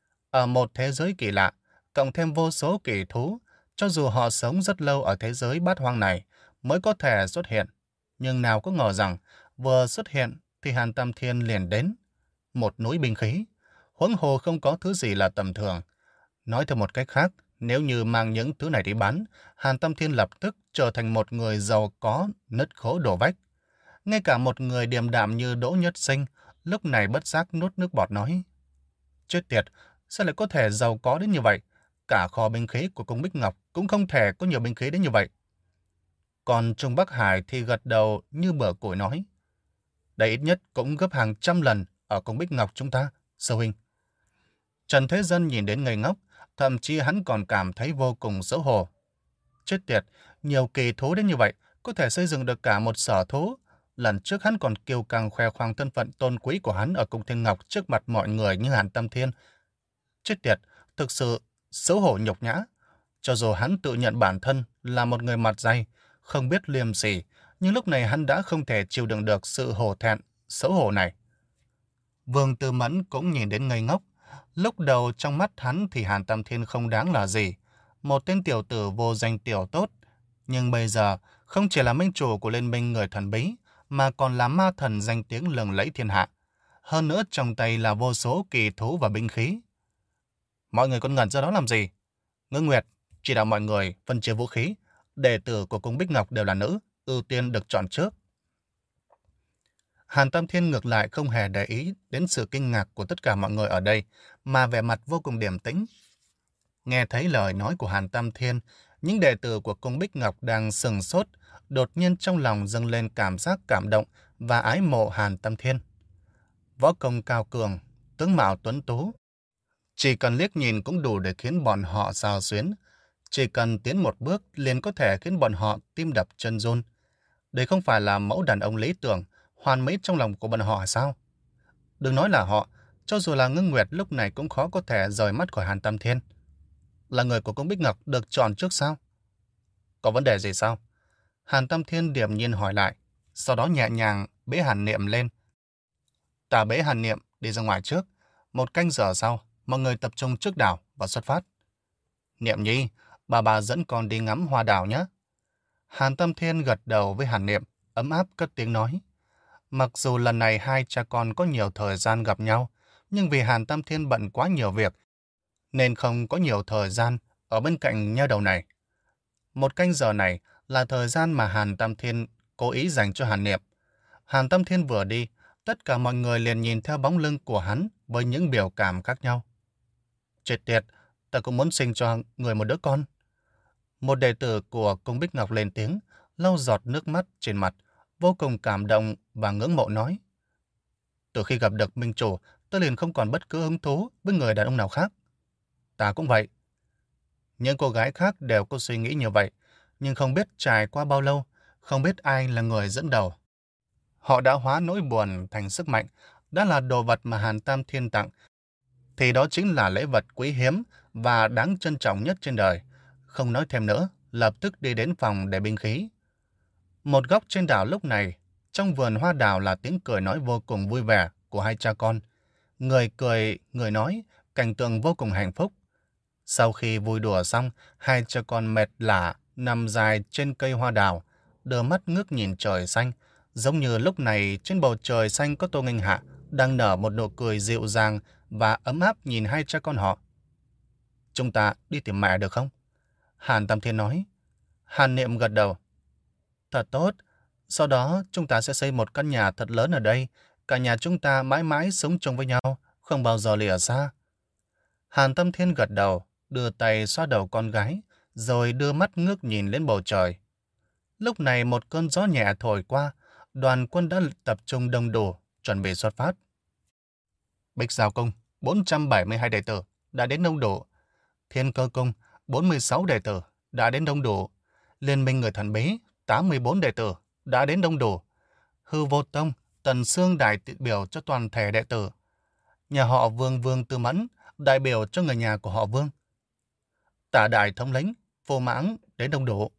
Ở một thế giới kỳ lạ, cộng thêm vô số kỳ thú, cho dù họ sống rất lâu ở thế giới Bát Hoang này mới có thể xuất hiện. Nhưng nào có ngờ rằng vừa xuất hiện thì Hàn Tam Thiên liền đến. Một núi binh khí, huống hồ không có thứ gì là tầm thường. Nói theo một cách khác, nếu như mang những thứ này đi bán, Hàn Tâm Thiên lập tức trở thành một người giàu có nứt khố đổ vách. Ngay cả một người điềm đạm như Đỗ Nhất Sinh lúc này bất giác nuốt nước bọt nói: chết tiệt, sao lại có thể giàu có đến như vậy? Cả kho binh khí của cung Bích Ngọc cũng không thể có nhiều binh khí đến như vậy. Còn Trung Bắc Hải thì gật đầu như bờ củi nói: đây ít nhất cũng gấp hàng trăm lần ở cung Bích Ngọc chúng ta, sư huynh. Trần Thế Dân nhìn đến ngây ngốc, thậm chí hắn còn cảm thấy vô cùng xấu hổ. Chết tiệt, nhiều kỳ thú đến như vậy, có thể xây dựng được cả một sở thú. Lần trước hắn còn kiêu căng khoe khoang thân phận tôn quý của hắn ở cung Thiên Ngọc trước mặt mọi người như Hàn Tâm Thiên. Chết tiệt, thực sự xấu hổ nhục nhã. Cho dù hắn tự nhận bản thân là một người mặt dày, không biết liêm sỉ, nhưng lúc này hắn đã không thể chịu đựng được sự hổ thẹn, xấu hổ này. Vương Tư Mẫn cũng nhìn đến ngây ngốc. Lúc đầu trong mắt hắn thì Hàn Tam Thiên không đáng là gì, một tên tiểu tử vô danh tiểu tốt. Nhưng bây giờ không chỉ là minh chủ của liên minh người thần bí, mà còn là ma thần danh tiếng lừng lẫy thiên hạ. Hơn nữa trong tay là vô số kỳ thú và binh khí. Mọi người còn ngẩn ra đó làm gì? Ngưng Nguyệt chỉ đạo mọi người phân chia vũ khí. Đệ tử của cung Bích Ngọc đều là nữ, ưu tiên được chọn trước. Hàn Tam Thiên ngược lại không hề để ý đến sự kinh ngạc của tất cả mọi người ở đây, mà vẻ mặt vô cùng điềm tĩnh. Nghe thấy lời nói của Hàn Tam Thiên, những đệ tử của cung Bích Ngọc đang sừng sốt, đột nhiên trong lòng dâng lên cảm giác cảm động và ái mộ Hàn Tam Thiên. Võ công cao cường, tướng mạo tuấn tú, chỉ cần liếc nhìn cũng đủ để khiến bọn họ xao xuyến. Chỉ cần tiến một bước liền có thể khiến bọn họ tim đập chân run. Đây không phải là mẫu đàn ông lý tưởng, hoàn mỹ trong lòng của bọn họ sao? Đừng nói là họ, cho dù là Ngưng Nguyệt lúc này cũng khó có thể rời mắt khỏi Hàn Tam Thiên. Là người của cung Bích Ngọc được chọn trước sao? Có vấn đề gì sao? Hàn Tam Thiên điềm nhiên hỏi lại, sau đó nhẹ nhàng bế Hàn Niệm lên. Ta bế Hàn Niệm đi ra ngoài trước. Một canh giờ sau, mọi người tập trung trước đảo và xuất phát. Niệm nhi, bà bà dẫn con đi ngắm hoa đào nhé. Hàn Tam Thiên gật đầu với Hàn Niệm, ấm áp cất tiếng nói. Mặc dù lần này hai cha con có nhiều thời gian gặp nhau, nhưng vì Hàn Tam Thiên bận quá nhiều việc, nên không có nhiều thời gian ở bên cạnh nha đầu này. Một canh giờ này là thời gian mà Hàn Tam Thiên cố ý dành cho Hàn Niệm. Hàn Tam Thiên vừa đi, tất cả mọi người liền nhìn theo bóng lưng của hắn với những biểu cảm khác nhau. Chết tiệt, ta cũng muốn sinh cho người một đứa con. Một đệ tử của cung Bích Ngọc lên tiếng, lau giọt nước mắt trên mặt, vô cùng cảm động và ngưỡng mộ nói. Từ khi gặp được minh chủ, tôi liền không còn bất cứ hứng thú với người đàn ông nào khác. Ta cũng vậy. Những cô gái khác đều có suy nghĩ như vậy, nhưng không biết trải qua bao lâu, không biết ai là người dẫn đầu. Họ đã hóa nỗi buồn thành sức mạnh, đã là đồ vật mà Hàn Tam Thiên tặng, thì đó chính là lễ vật quý hiếm và đáng trân trọng nhất trên đời. không nói thêm nữa, lập tức đi đến phòng để binh khí. Một góc trên đảo lúc này, trong vườn hoa đào là tiếng cười nói vô cùng vui vẻ của hai cha con. Người cười, người nói, cảnh tượng vô cùng hạnh phúc. Sau khi vui đùa xong, hai cha con mệt lả nằm dài trên cây hoa đào, đưa mắt ngước nhìn trời xanh, giống như lúc này trên bầu trời xanh có Tô Nghênh Hạ đang nở một nụ cười dịu dàng và ấm áp nhìn hai cha con họ. Chúng ta đi tìm mẹ được không? Hàn Tam Thiên nói. Hàn Niệm gật đầu. Thật tốt, sau đó chúng ta sẽ xây một căn nhà thật lớn ở đây, cả nhà chúng ta mãi mãi sống chung với nhau, không bao giờ lìa xa. Hàn Tam Thiên gật đầu, đưa tay xoa đầu con gái, rồi đưa mắt ngước nhìn lên bầu trời. Lúc này một cơn gió nhẹ thổi qua, đoàn quân đã tập trung đông đủ, chuẩn bị xuất phát. Bích Giao Cung, bốn trăm bảy mươi hai đệ tử, đã đến đông đủ. Thiên Cơ Cung, bốn mươi sáu đệ tử, đã đến đông đủ. Liên minh người thần bí, tám mươi bốn đệ tử, đã đến đông đủ. Hư Vô Tông, Tần Sương đại biểu cho toàn thể đệ tử. Nhà họ Vương Vương Tư Mẫn, đại biểu cho người nhà của họ Vương. Tả đại thống lĩnh, Phù Mãng đến đông đủ.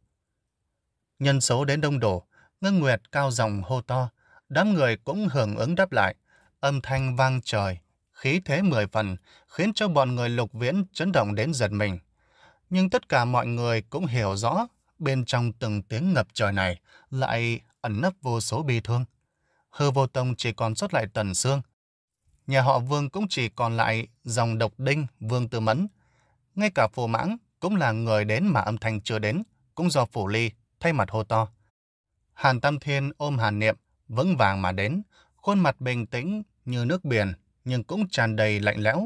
Nhân số đến đông đủ, Ngân Nguyệt cao giọng hô to, đám người cũng hưởng ứng đáp lại, âm thanh vang trời, khí thế mười phần, khiến cho bọn người Lục Viễn chấn động đến giật mình. Nhưng tất cả mọi người cũng hiểu rõ, bên trong từng tiếng ngập trời này lại ẩn nấp vô số bi thương. Hư Vô Tông chỉ còn sót lại Tần Sương. Nhà họ Vương cũng chỉ còn lại dòng độc đinh Vương Tư Mẫn. Ngay cả Phù Mãng cũng là người đến mà âm thanh chưa đến, cũng do Phủ Ly thay mặt hô to. Hàn Tam Thiên ôm Hàn Niệm, vững vàng mà đến, khuôn mặt bình tĩnh như nước biển, nhưng cũng tràn đầy lạnh lẽo.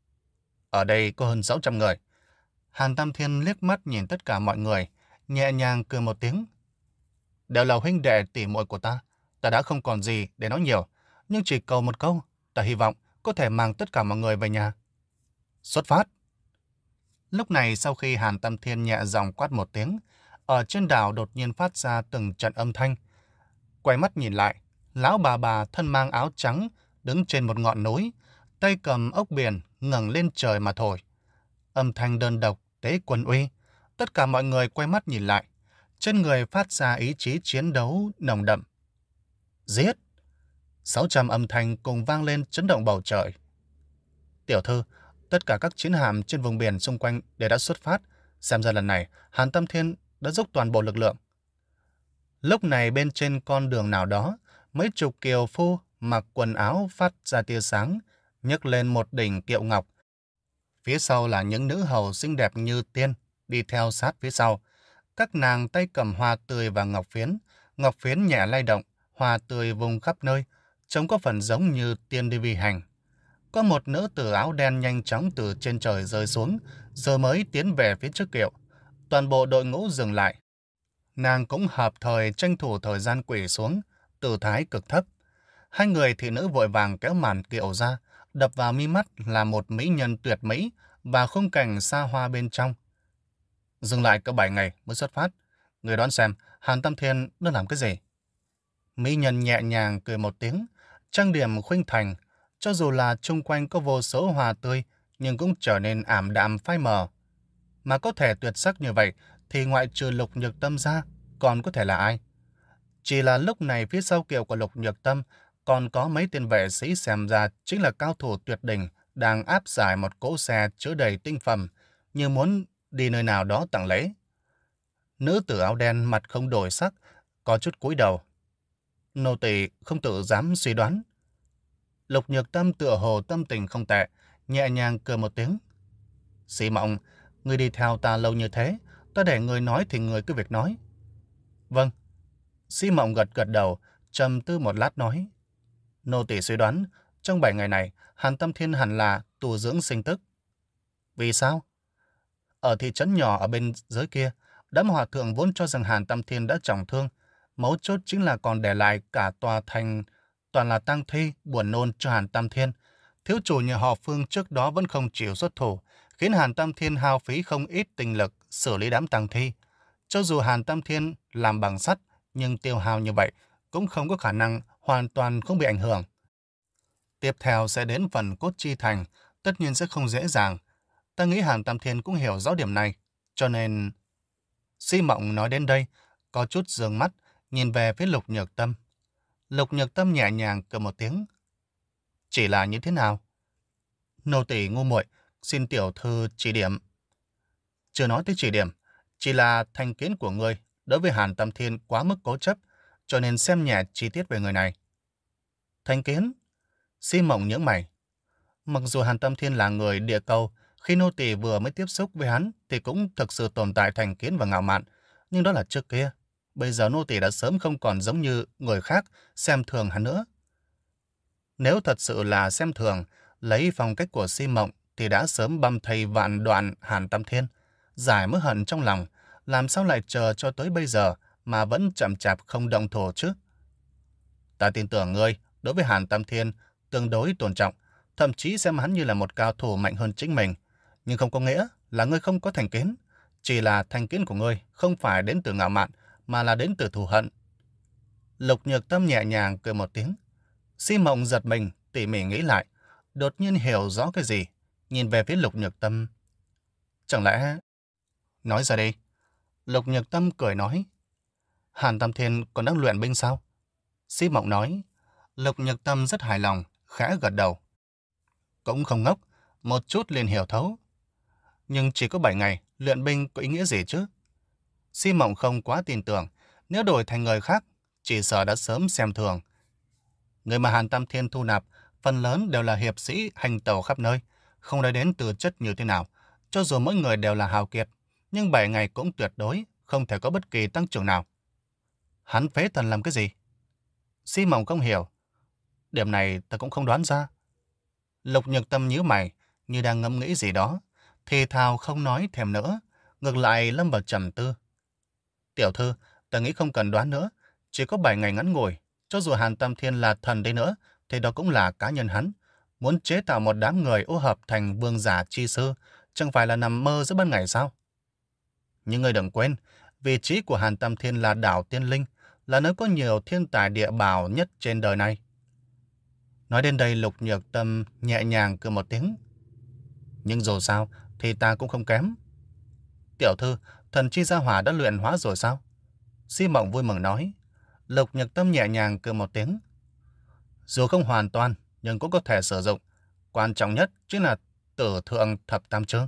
Ở đây có hơn sáu trăm người. Hàn Tam Thiên liếc mắt nhìn tất cả mọi người, nhẹ nhàng cười một tiếng. Đều là huynh đệ tỉ muội của ta, ta đã không còn gì để nói nhiều, nhưng chỉ cầu một câu, ta hy vọng có thể mang tất cả mọi người về nhà. Xuất phát! Lúc này sau khi Hàn Tam Thiên nhẹ giọng quát một tiếng, ở trên đảo đột nhiên phát ra từng trận âm thanh. Quay mắt nhìn lại, lão bà bà thân mang áo trắng đứng trên một ngọn núi, tay cầm ốc biển ngẩng lên trời mà thổi. Âm thanh đơn độc, tế quân uy. Tất cả mọi người quay mắt nhìn lại, trên người phát ra ý chí chiến đấu nồng đậm. Giết! Sáu trăm âm thanh cùng vang lên chấn động bầu trời. Tiểu thư, tất cả các chiến hạm trên vùng biển xung quanh đều đã xuất phát. Xem ra lần này, Hàn Tam Thiên đã dốc toàn bộ lực lượng. Lúc này bên trên con đường nào đó, mấy chục kiều phu mặc quần áo phát ra tia sáng, nhấc lên một đỉnh kiệu ngọc. Phía sau là những nữ hầu xinh đẹp như tiên, đi theo sát phía sau. Các nàng tay cầm hoa tươi và ngọc phiến, ngọc phiến nhẹ lay động, hoa tươi vùng khắp nơi, trông có phần giống như tiên đi vi hành. Có một nữ tử áo đen nhanh chóng từ trên trời rơi xuống, rồi mới tiến về phía trước kiệu. Toàn bộ đội ngũ dừng lại. Nàng cũng hợp thời tranh thủ thời gian quỳ xuống, tư thái cực thấp. Hai người thị nữ vội vàng kéo màn kiệu ra, đập vào mi mắt là một mỹ nhân tuyệt mỹ và khung cảnh xa hoa bên trong. Dừng lại có bảy ngày mới xuất phát. Người đoán xem Hàn Tam Thiên đã làm cái gì? Mỹ nhân nhẹ nhàng cười một tiếng, trang điểm khuynh thành, cho dù là chung quanh có vô số hoa tươi, nhưng cũng trở nên ảm đạm phai mờ. Mà có thể tuyệt sắc như vậy, thì ngoại trừ Lục Nhược Tâm ra, còn có thể là ai? Chỉ là lúc này phía sau kiệu của Lục Nhược Tâm, còn có mấy tên vệ sĩ xem ra chính là cao thủ tuyệt đỉnh đang áp giải một cỗ xe chứa đầy tinh phẩm, như muốn đi nơi nào đó tặng lễ. Nữ tử áo đen mặt không đổi sắc, có chút cúi đầu. Nô tỳ không tự dám suy đoán. Lục Nhược Tâm tựa hồ tâm tình không tệ, nhẹ nhàng cười một tiếng. Sĩ Mộng, người đi theo ta lâu như thế, ta để người nói thì người cứ việc nói. Vâng. Sĩ Mộng gật gật đầu, trầm tư một lát nói. Nô tỳ suy đoán, trong bảy ngày này, Hàn Tam Thiên hẳn là tu dưỡng sinh tức. Vì sao? Ở thị trấn nhỏ ở bên dưới kia, đám hòa thượng vốn cho rằng Hàn Tam Thiên đã trọng thương. Mấu chốt chính là còn để lại cả tòa thành, toàn là tang thi, buồn nôn cho Hàn Tam Thiên. Thiếu chủ nhà họ Phương trước đó vẫn không chịu xuất thủ, khiến Hàn Tam Thiên hao phí không ít tinh lực xử lý đám tang thi. Cho dù Hàn Tam Thiên làm bằng sắt, nhưng tiêu hao như vậy cũng không có khả năng hoàn toàn không bị ảnh hưởng. Tiếp theo sẽ đến phần cốt chi thành, tất nhiên sẽ không dễ dàng. Ta nghĩ Hàn Tam Thiên cũng hiểu rõ điểm này. Cho nên... Si Mộng nói đến đây, có chút dường mắt, nhìn về phía Lục Nhược Tâm. Lục Nhược Tâm nhẹ nhàng cười một tiếng. Chỉ là như thế nào? Nô tỳ ngu muội, xin tiểu thư chỉ điểm. Chưa nói tới chỉ điểm, chỉ là thành kiến của ngươi đối với Hàn Tâm Thiên quá mức cố chấp, cho nên xem nhẹ chi tiết về người này. Thành kiến? Si Mộng nhướng mày. Mặc dù Hàn Tâm Thiên là người địa cầu, khi nô tỳ vừa mới tiếp xúc với hắn thì cũng thực sự tồn tại thành kiến và ngạo mạn, nhưng đó là trước kia. Bây giờ nô tỳ đã sớm không còn giống như người khác xem thường hắn nữa. Nếu thật sự là xem thường, lấy phong cách của Si Mộng thì đã sớm băm thây vạn đoạn Hàn Tâm Thiên, giải mối hận trong lòng, làm sao lại chờ cho tới bây giờ mà vẫn chậm chạp không động thủ chứ? Ta tin tưởng ngươi đối với Hàn Tâm Thiên tương đối tôn trọng, thậm chí xem hắn như là một cao thủ mạnh hơn chính mình, nhưng không có nghĩa là ngươi không có thành kiến, chỉ là thành kiến của ngươi không phải đến từ ngạo mạn mà là đến từ thù hận. Lục Nhược Tâm nhẹ nhàng cười một tiếng. Si Mộng giật mình, tỉ mỉ nghĩ lại, đột nhiên hiểu rõ cái gì, nhìn về phía Lục Nhược Tâm. Chẳng lẽ... Nói ra đi. Lục Nhược Tâm cười nói. Hàn Tâm Thiên còn đang luyện binh sao? Si Mộng nói. Lục Nhược Tâm rất hài lòng, khẽ gật đầu. Cũng không ngốc, một chút liền hiểu thấu. Nhưng chỉ có bảy ngày, luyện binh có ý nghĩa gì chứ? Si Mộng không quá tin tưởng, nếu đổi thành người khác, chỉ sợ đã sớm xem thường. Người mà Hàn Tâm Thiên thu nạp, phần lớn đều là hiệp sĩ hành tẩu khắp nơi, không nói đến tư chất như thế nào. Cho dù mỗi người đều là hào kiệt, nhưng bảy ngày cũng tuyệt đối không thể có bất kỳ tăng trưởng nào. Hắn phế thần làm cái gì? Si Mộng không hiểu. Điểm này ta cũng không đoán ra. Lục Nhược Tâm nhíu mày, như đang ngẫm nghĩ gì đó, thì thào không nói thèm nữa, ngược lại lâm vào trầm tư. Tiểu thư, ta nghĩ không cần đoán nữa, chỉ có bảy ngày ngắn ngủi, cho dù Hàn Tâm Thiên là thần đi nữa, thì đó cũng là cá nhân hắn. Muốn chế tạo một đám người ô hợp thành vương giả chi sư, chẳng phải là nằm mơ giữa ban ngày sao? Nhưng ngươi đừng quên, vị trí của Hàn Tâm Thiên là đảo Tiên Linh, là nơi có nhiều thiên tài địa bảo nhất trên đời này. Nói đến đây, Lục Nhược Tâm nhẹ nhàng cười một tiếng. Nhưng dù sao thì ta cũng không kém. Tiểu thư, thần chi gia hỏa đã luyện hóa rồi sao? Si Mộng vui mừng nói. Lục Nhược Tâm nhẹ nhàng cười một tiếng. Dù không hoàn toàn, nhưng cũng có thể sử dụng. Quan trọng nhất chính là Tử Thượng Thập Tam Chương.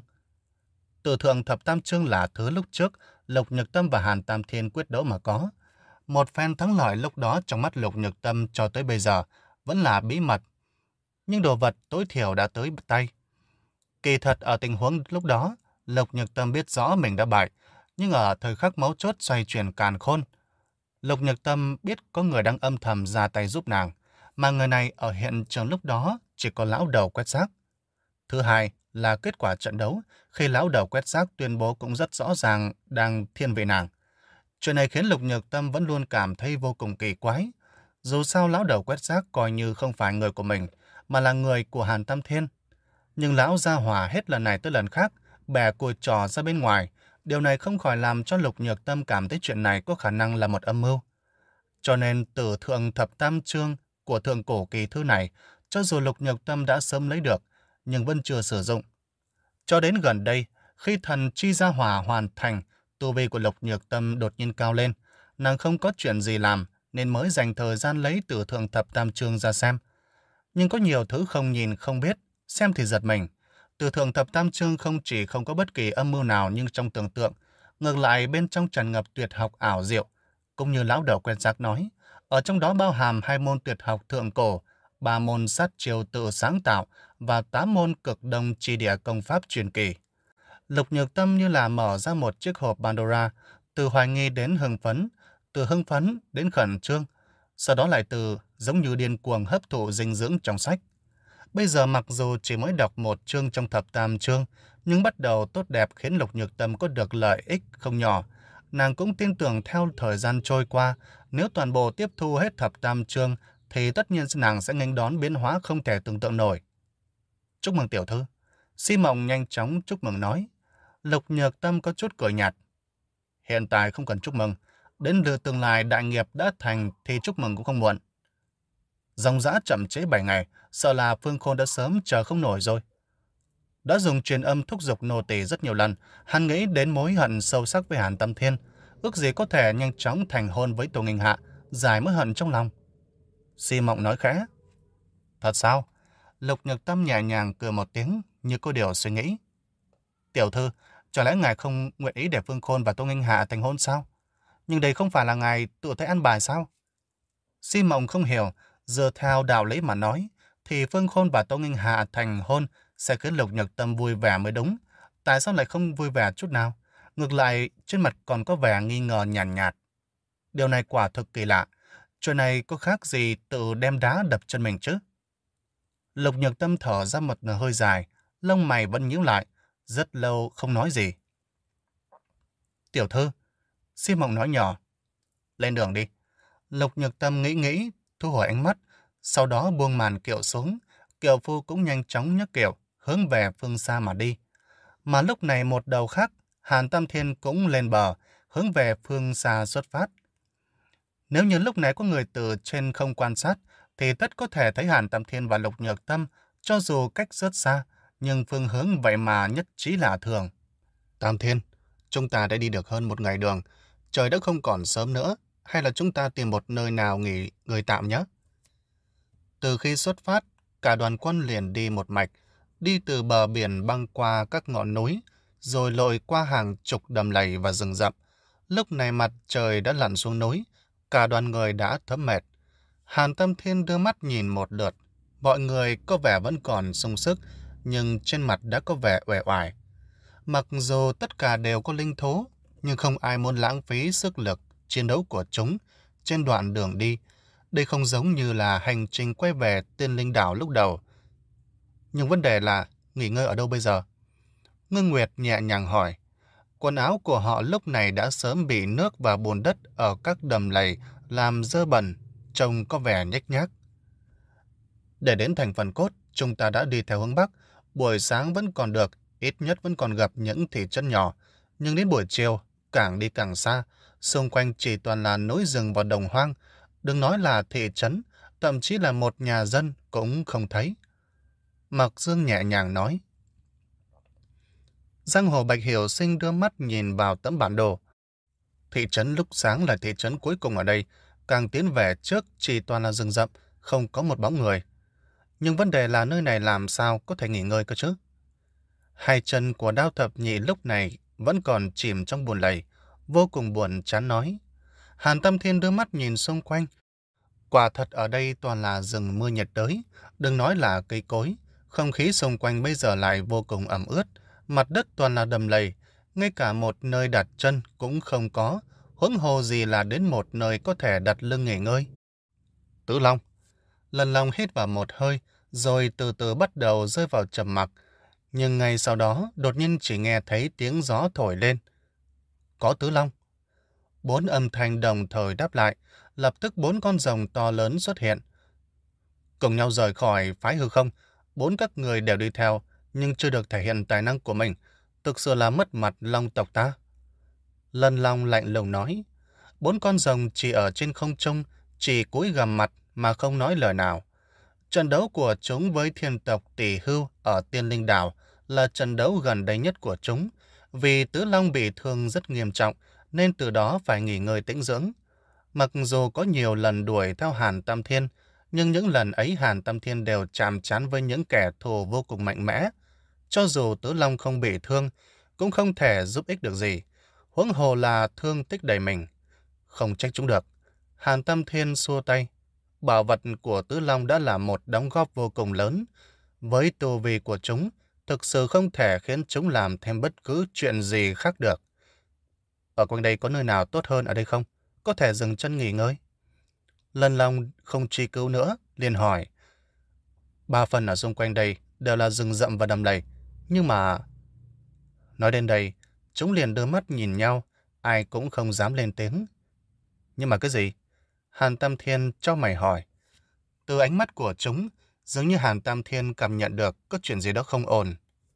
Tử Thượng Thập Tam Chương là thứ lúc trước Lục Nhược Tâm và Hàn Tam Thiên quyết đấu mà có. Một phen thắng lợi lúc đó trong mắt Lục Nhược Tâm cho tới bây giờ vẫn là bí mật. Nhưng đồ vật tối thiểu đã tới tay. Kỳ thật ở tình huống lúc đó, Lục Nhược Tâm biết rõ mình đã bại, nhưng ở thời khắc mấu chốt xoay chuyển càn khôn, Lục Nhược Tâm biết có người đang âm thầm ra tay giúp nàng, mà người này ở hiện trường lúc đó chỉ có lão đầu quét rác. Thứ hai là kết quả trận đấu, khi lão đầu quét rác tuyên bố cũng rất rõ ràng đang thiên vị nàng. Chuyện này khiến Lục Nhược Tâm vẫn luôn cảm thấy vô cùng kỳ quái. Dù sao lão đầu quét rác coi như không phải người của mình, mà là người của Hàn Tâm Thiên. Nhưng lão gia hỏa hết lần này tới lần khác, bè cùi trò ra bên ngoài. Điều này không khỏi làm cho Lục Nhược Tâm cảm thấy chuyện này có khả năng là một âm mưu. Cho nên Tử Thượng Thập Tam Chương của thượng cổ kỳ thư này, cho dù Lục Nhược Tâm đã sớm lấy được, nhưng vẫn chưa sử dụng. Cho đến gần đây, khi thần chi gia hỏa hoàn thành, tu vi của Lục Nhược Tâm đột nhiên cao lên. Nàng không có chuyện gì làm, nên mới dành thời gian lấy Tử Thượng Thập Tam Chương ra xem. Nhưng có nhiều thứ không nhìn không biết, xem thì giật mình. Tử Thượng Thập Tam Chương không chỉ không có bất kỳ âm mưu nào nhưng trong tưởng tượng, ngược lại bên trong tràn ngập tuyệt học ảo diệu. Cũng như lão đầu quen giác nói, ở trong đó bao hàm hai môn tuyệt học thượng cổ, ba môn sát chiêu tự sáng tạo và tám môn cực đông chi địa công pháp truyền kỳ. Lục Nhược Tâm như là mở ra một chiếc hộp Pandora, từ hoài nghi đến hưng phấn, từ hưng phấn đến khẩn trương, sau đó lại từ giống như điên cuồng hấp thụ dinh dưỡng trong sách. Bây giờ mặc dù chỉ mới đọc một chương trong thập tam chương, nhưng bắt đầu tốt đẹp khiến Lục Nhược Tâm có được lợi ích không nhỏ. Nàng cũng tin tưởng theo thời gian trôi qua, nếu toàn bộ tiếp thu hết thập tam chương, thì tất nhiên nàng sẽ nghênh đón biến hóa không thể tưởng tượng nổi. Chúc mừng tiểu thư. Si Mộng nhanh chóng chúc mừng nói. Lục Nhược Tâm có chút cười nhạt. Hiện tại không cần chúc mừng, đến lượt tương lai đại nghiệp đã thành thì chúc mừng cũng không muộn. Dòng dã chậm chế bảy ngày, sợ là Phương Khôn đã sớm chờ không nổi rồi. Đã dùng truyền âm thúc giục nô tỳ rất nhiều lần, hắn nghĩ đến mối hận sâu sắc với Hàn Tâm Thiên, ước gì có thể nhanh chóng thành hôn với Tô Nghinh Hạ, giải mối hận trong lòng. Si Mộng nói khẽ. Thật sao? Lục Nhược Tâm nhẹ nhàng cười một tiếng như có điều suy nghĩ. Tiểu thư, chẳng lẽ ngài không nguyện ý để Phương Khôn và Tô Nghinh Hạ thành hôn sao? Nhưng đây không phải là ngài tự thấy ăn bài sao? Si Mộng không hiểu, dựa theo đạo lý mà nói, thì Phương Khôn và Tô Nghinh Hạ thành hôn sẽ khiến Lục Nhược Tâm vui vẻ mới đúng. Tại sao lại không vui vẻ chút nào? Ngược lại, trên mặt còn có vẻ nghi ngờ nhàn nhạt, nhạt. Điều này quả thực kỳ lạ. Chuyện này có khác gì tự đem đá đập chân mình chứ? Lục Nhược Tâm thở ra một hơi dài, lông mày vẫn nhíu lại, rất lâu không nói gì. Tiểu thư, Si Mộng nói nhỏ. Lên đường đi. Lục Nhược Tâm nghĩ nghĩ, thu hồi ánh mắt, sau đó buông màn kiệu xuống. Kiệu phu cũng nhanh chóng nhấc kiệu, hướng về phương xa mà đi. Mà lúc này một đầu khác, Hàn Tâm Thiên cũng lên bờ, hướng về phương xa xuất phát. Nếu như lúc này có người từ trên không quan sát, thì tất có thể thấy Hàn Tâm Thiên và Lục Nhược Tâm, cho dù cách rất xa, nhưng phương hướng vậy mà nhất trí lạ thường. Tam Thiên, chúng ta đã đi được hơn một ngày đường, trời đã không còn sớm nữa, hay là chúng ta tìm một nơi nào nghỉ người tạm nhé? Từ khi xuất phát, cả đoàn quân liền đi một mạch, đi từ bờ biển băng qua các ngọn núi, rồi lội qua hàng chục đầm lầy và rừng rậm. Lúc này mặt trời đã lặn xuống núi, cả đoàn người đã thấm mệt. Hàn Tâm Thiên đưa mắt nhìn một lượt, mọi người có vẻ vẫn còn sung sức, nhưng trên mặt đã có vẻ uể oải. Mặc dù tất cả đều có linh thú, nhưng không ai muốn lãng phí sức lực chiến đấu của chúng trên đoạn đường đi. Đây không giống như là hành trình quay về Tiên Linh Đảo lúc đầu. Nhưng vấn đề là nghỉ ngơi ở đâu bây giờ? Ngưng Nguyệt nhẹ nhàng hỏi. Quần áo của họ lúc này đã sớm bị nước và bùn đất ở các đầm lầy làm dơ bẩn, trông có vẻ nhếch nhác. Để đến thành phần cốt, chúng ta đã đi theo hướng Bắc. Buổi sáng vẫn còn được, ít nhất vẫn còn gặp những thị trấn nhỏ. Nhưng đến buổi chiều, càng đi càng xa, xung quanh chỉ toàn là núi rừng và đồng hoang. Đừng nói là thị trấn, thậm chí là một nhà dân cũng không thấy. Mạc Dương nhẹ nhàng nói. Giang Hồ Bạch Hiểu Sinh đưa mắt nhìn vào tấm bản đồ. Thị trấn lúc sáng là thị trấn cuối cùng ở đây, càng tiến về trước chỉ toàn là rừng rậm, không có một bóng người. Nhưng vấn đề là nơi này làm sao có thể nghỉ ngơi cơ chứ? Hai chân của Đao Thập Nhị lúc này vẫn còn chìm trong buồn lầy, vô cùng buồn chán nói. Hàn Tâm Thiên đưa mắt nhìn xung quanh. Quả thật ở đây toàn là rừng mưa nhiệt đới, đừng nói là cây cối, không khí xung quanh bây giờ lại vô cùng ẩm ướt, mặt đất toàn là đầm lầy, ngay cả một nơi đặt chân cũng không có, huống hồ gì là đến một nơi có thể đặt lưng nghỉ ngơi. Tứ Long, Lần Long hít vào một hơi, rồi từ từ bắt đầu rơi vào trầm mặc, nhưng ngay sau đó đột nhiên chỉ nghe thấy tiếng gió thổi lên. Có Tứ Long. Bốn âm thanh đồng thời đáp lại, lập tức bốn con rồng to lớn xuất hiện. Cùng nhau rời khỏi phái hư không, bốn các người đều đi theo, nhưng chưa được thể hiện tài năng của mình, thực sự là mất mặt Long tộc ta. Lân Long lạnh lùng nói. Bốn con rồng chỉ ở trên không trung, chỉ cúi gằm mặt mà không nói lời nào. Trận đấu của chúng với thiên tộc Tỷ Hưu ở Tiên Linh Đảo là trận đấu gần đây nhất của chúng, vì Tứ Long bị thương rất nghiêm trọng, nên từ đó phải nghỉ ngơi tĩnh dưỡng. Mặc dù có nhiều lần đuổi theo Hàn Tam Thiên, nhưng những lần ấy Hàn Tam Thiên đều chạm trán với những kẻ thù vô cùng mạnh mẽ. Cho dù Tứ Long không bị thương, cũng không thể giúp ích được gì, huống hồ là thương tích đầy mình. Không trách chúng được. Hàn Tam Thiên xua tay. Bảo vật của Tứ Long đã là một đóng góp vô cùng lớn. Với tu vi của chúng, thực sự không thể khiến chúng làm thêm bất cứ chuyện gì khác được. Ở quanh đây có nơi nào tốt hơn ở đây không? Có thể dừng chân nghỉ ngơi. Lân Long không truy cứu nữa, liền hỏi. Ba phần ở xung quanh đây đều là rừng rậm và đầm lầy. Nhưng mà... Nói đến đây, chúng liền đưa mắt nhìn nhau, ai cũng không dám lên tiếng. Nhưng mà cái gì? Hàn Tam Thiên cho mày hỏi. Từ ánh mắt của chúng, dường như Hàn Tam Thiên cảm nhận được có chuyện gì đó không ổn.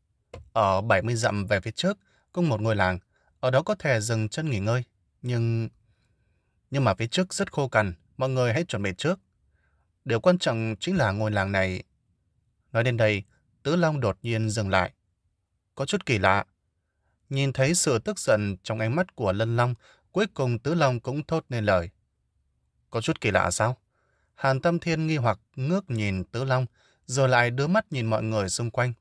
Ở bảy mươi dặm về phía trước, có một ngôi làng, ở đó có thể dừng chân nghỉ ngơi. Nhưng... Nhưng mà phía trước rất khô cằn, mọi người hãy chuẩn bị trước. Điều quan trọng chính là ngôi làng này... Nói đến đây, Tứ Long đột nhiên dừng lại. có chút kỳ lạ. Nhìn thấy sự tức giận trong ánh mắt của Lân Long, cuối cùng Tứ Long cũng thốt nên lời. Có chút kỳ lạ sao? Hàn Tâm Thiên nghi hoặc ngước nhìn Tứ Long, rồi lại đưa mắt nhìn mọi người xung quanh.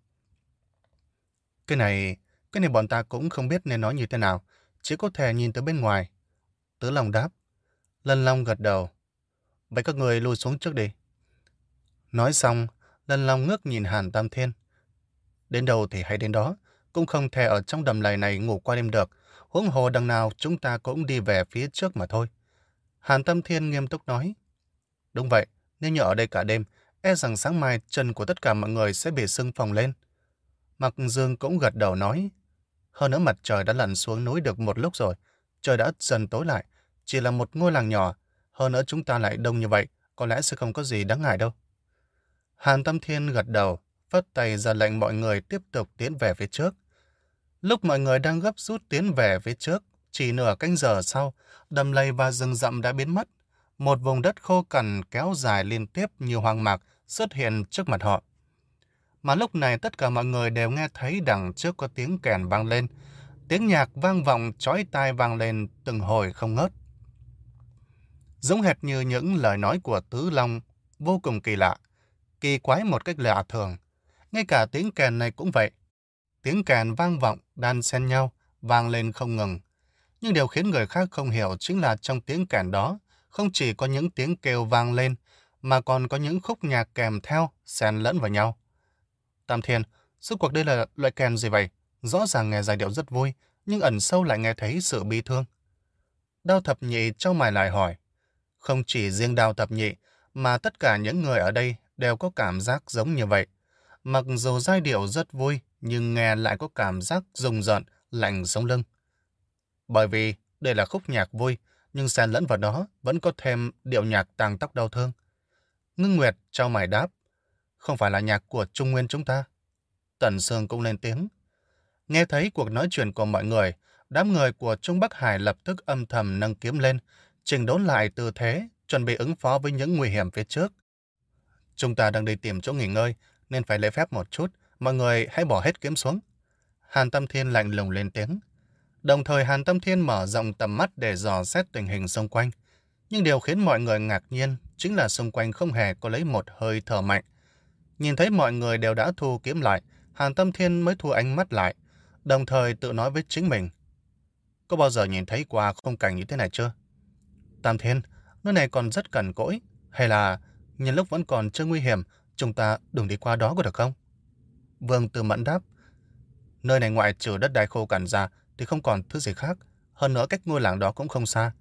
Cái này, cái này bọn ta cũng không biết nên nói như thế nào, chỉ có thể nhìn từ bên ngoài. Tứ Long đáp. Lân Long gật đầu. Vậy các người lui xuống trước đi. Nói xong, Lân Long ngước nhìn Hàn Tam Thiên. Đến đâu thì hay đến đó, cũng không thể ở trong đầm lầy này ngủ qua đêm được, huống hồ đằng nào chúng ta cũng đi về phía trước mà thôi. Hàn Tam Thiên nghiêm túc nói. Đúng vậy, nếu như ở đây cả đêm, e rằng sáng mai chân của tất cả mọi người sẽ bị sưng phồng lên. Mạc Dương cũng gật đầu nói. Hơn nữa mặt trời đã lặn xuống núi được một lúc rồi, trời đã dần tối lại, chỉ là một ngôi làng nhỏ, hơn nữa chúng ta lại đông như vậy, có lẽ sẽ không có gì đáng ngại đâu. Hàn Tâm Thiên gật đầu, phất tay ra lệnh mọi người tiếp tục tiến về phía trước. Lúc mọi người đang gấp rút tiến về phía trước, chỉ nửa canh giờ sau, đầm lầy và rừng rậm đã biến mất. Một vùng đất khô cằn kéo dài liên tiếp như hoang mạc xuất hiện trước mặt họ. Mà lúc này tất cả mọi người đều nghe thấy đằng trước có tiếng kèn vang lên. Tiếng nhạc vang vọng chói tai vang lên từng hồi không ngớt. Giống hệt như những lời nói của Tứ Long, vô cùng kỳ lạ, kỳ quái một cách lạ thường. Ngay cả tiếng kèn này cũng vậy. Tiếng kèn vang vọng, đan xen nhau, vang lên không ngừng. Nhưng điều khiến người khác không hiểu chính là trong tiếng kèn đó, không chỉ có những tiếng kêu vang lên, mà còn có những khúc nhạc kèm theo, xen lẫn vào nhau. Tam Thiên, suốt cuộc đây là loại kèn gì vậy? Rõ ràng nghe giai điệu rất vui, nhưng ẩn sâu lại nghe thấy sự bi thương. Đao Thập Nhị trao mày lại hỏi. Không chỉ riêng Đao Thập Nhị, mà tất cả những người ở đây đều có cảm giác giống như vậy. Mặc dù giai điệu rất vui, nhưng nghe lại có cảm giác rùng rợn, lạnh sống lưng. Bởi vì đây là khúc nhạc vui, nhưng xen lẫn vào đó vẫn có thêm điệu nhạc tang tóc đau thương. Ngưng Nguyệt trao mày đáp. Không phải là nhạc của Trung Nguyên chúng ta. Tần Sương cũng lên tiếng. Nghe thấy cuộc nói chuyện của mọi người, đám người của Trung Bắc Hải lập tức âm thầm nâng kiếm lên, chỉnh đốn lại tư thế, chuẩn bị ứng phó với những nguy hiểm phía trước. Chúng ta đang đi tìm chỗ nghỉ ngơi, nên phải lễ phép một chút, mọi người hãy bỏ hết kiếm xuống. Hàn Tâm Thiên lạnh lùng lên tiếng. Đồng thời Hàn Tâm Thiên mở rộng tầm mắt để dò xét tình hình xung quanh. Nhưng điều khiến mọi người ngạc nhiên chính là xung quanh không hề có lấy một hơi thở mạnh. Nhìn thấy mọi người đều đã thu kiếm lại, Hàn Tâm Thiên mới thu ánh mắt lại, đồng thời tự nói với chính mình. Có bao giờ nhìn thấy qua khung cảnh như thế này chưa? Tam Thiên, nơi này còn rất cằn cỗi, hay là nhân lúc vẫn còn chưa nguy hiểm, chúng ta đừng đi qua đó có được không? Vương Tư Mẫn đáp. Nơi này ngoại trừ đất đai khô cằn ra thì không còn thứ gì khác, hơn nữa cách ngôi làng đó cũng không xa.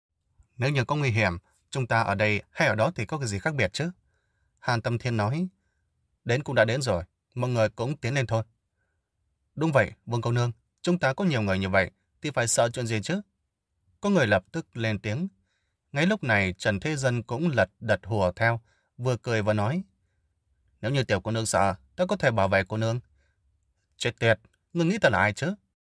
Nếu như có nguy hiểm, chúng ta ở đây hay ở đó thì có cái gì khác biệt chứ? Hàn Tâm Thiên nói. Đến cũng đã đến rồi, mọi người cũng tiến lên thôi. Đúng vậy, Vương cô nương, chúng ta có nhiều người như vậy, thì phải sợ chuyện gì chứ? Có người lập tức lên tiếng. Ngay lúc này Trần Thế Dân cũng lật đật hùa theo, vừa cười vừa nói. Nếu như tiểu cô nương sợ, ta có thể bảo vệ cô nương. Chết tiệt, ngươi nghĩ ta là ai chứ?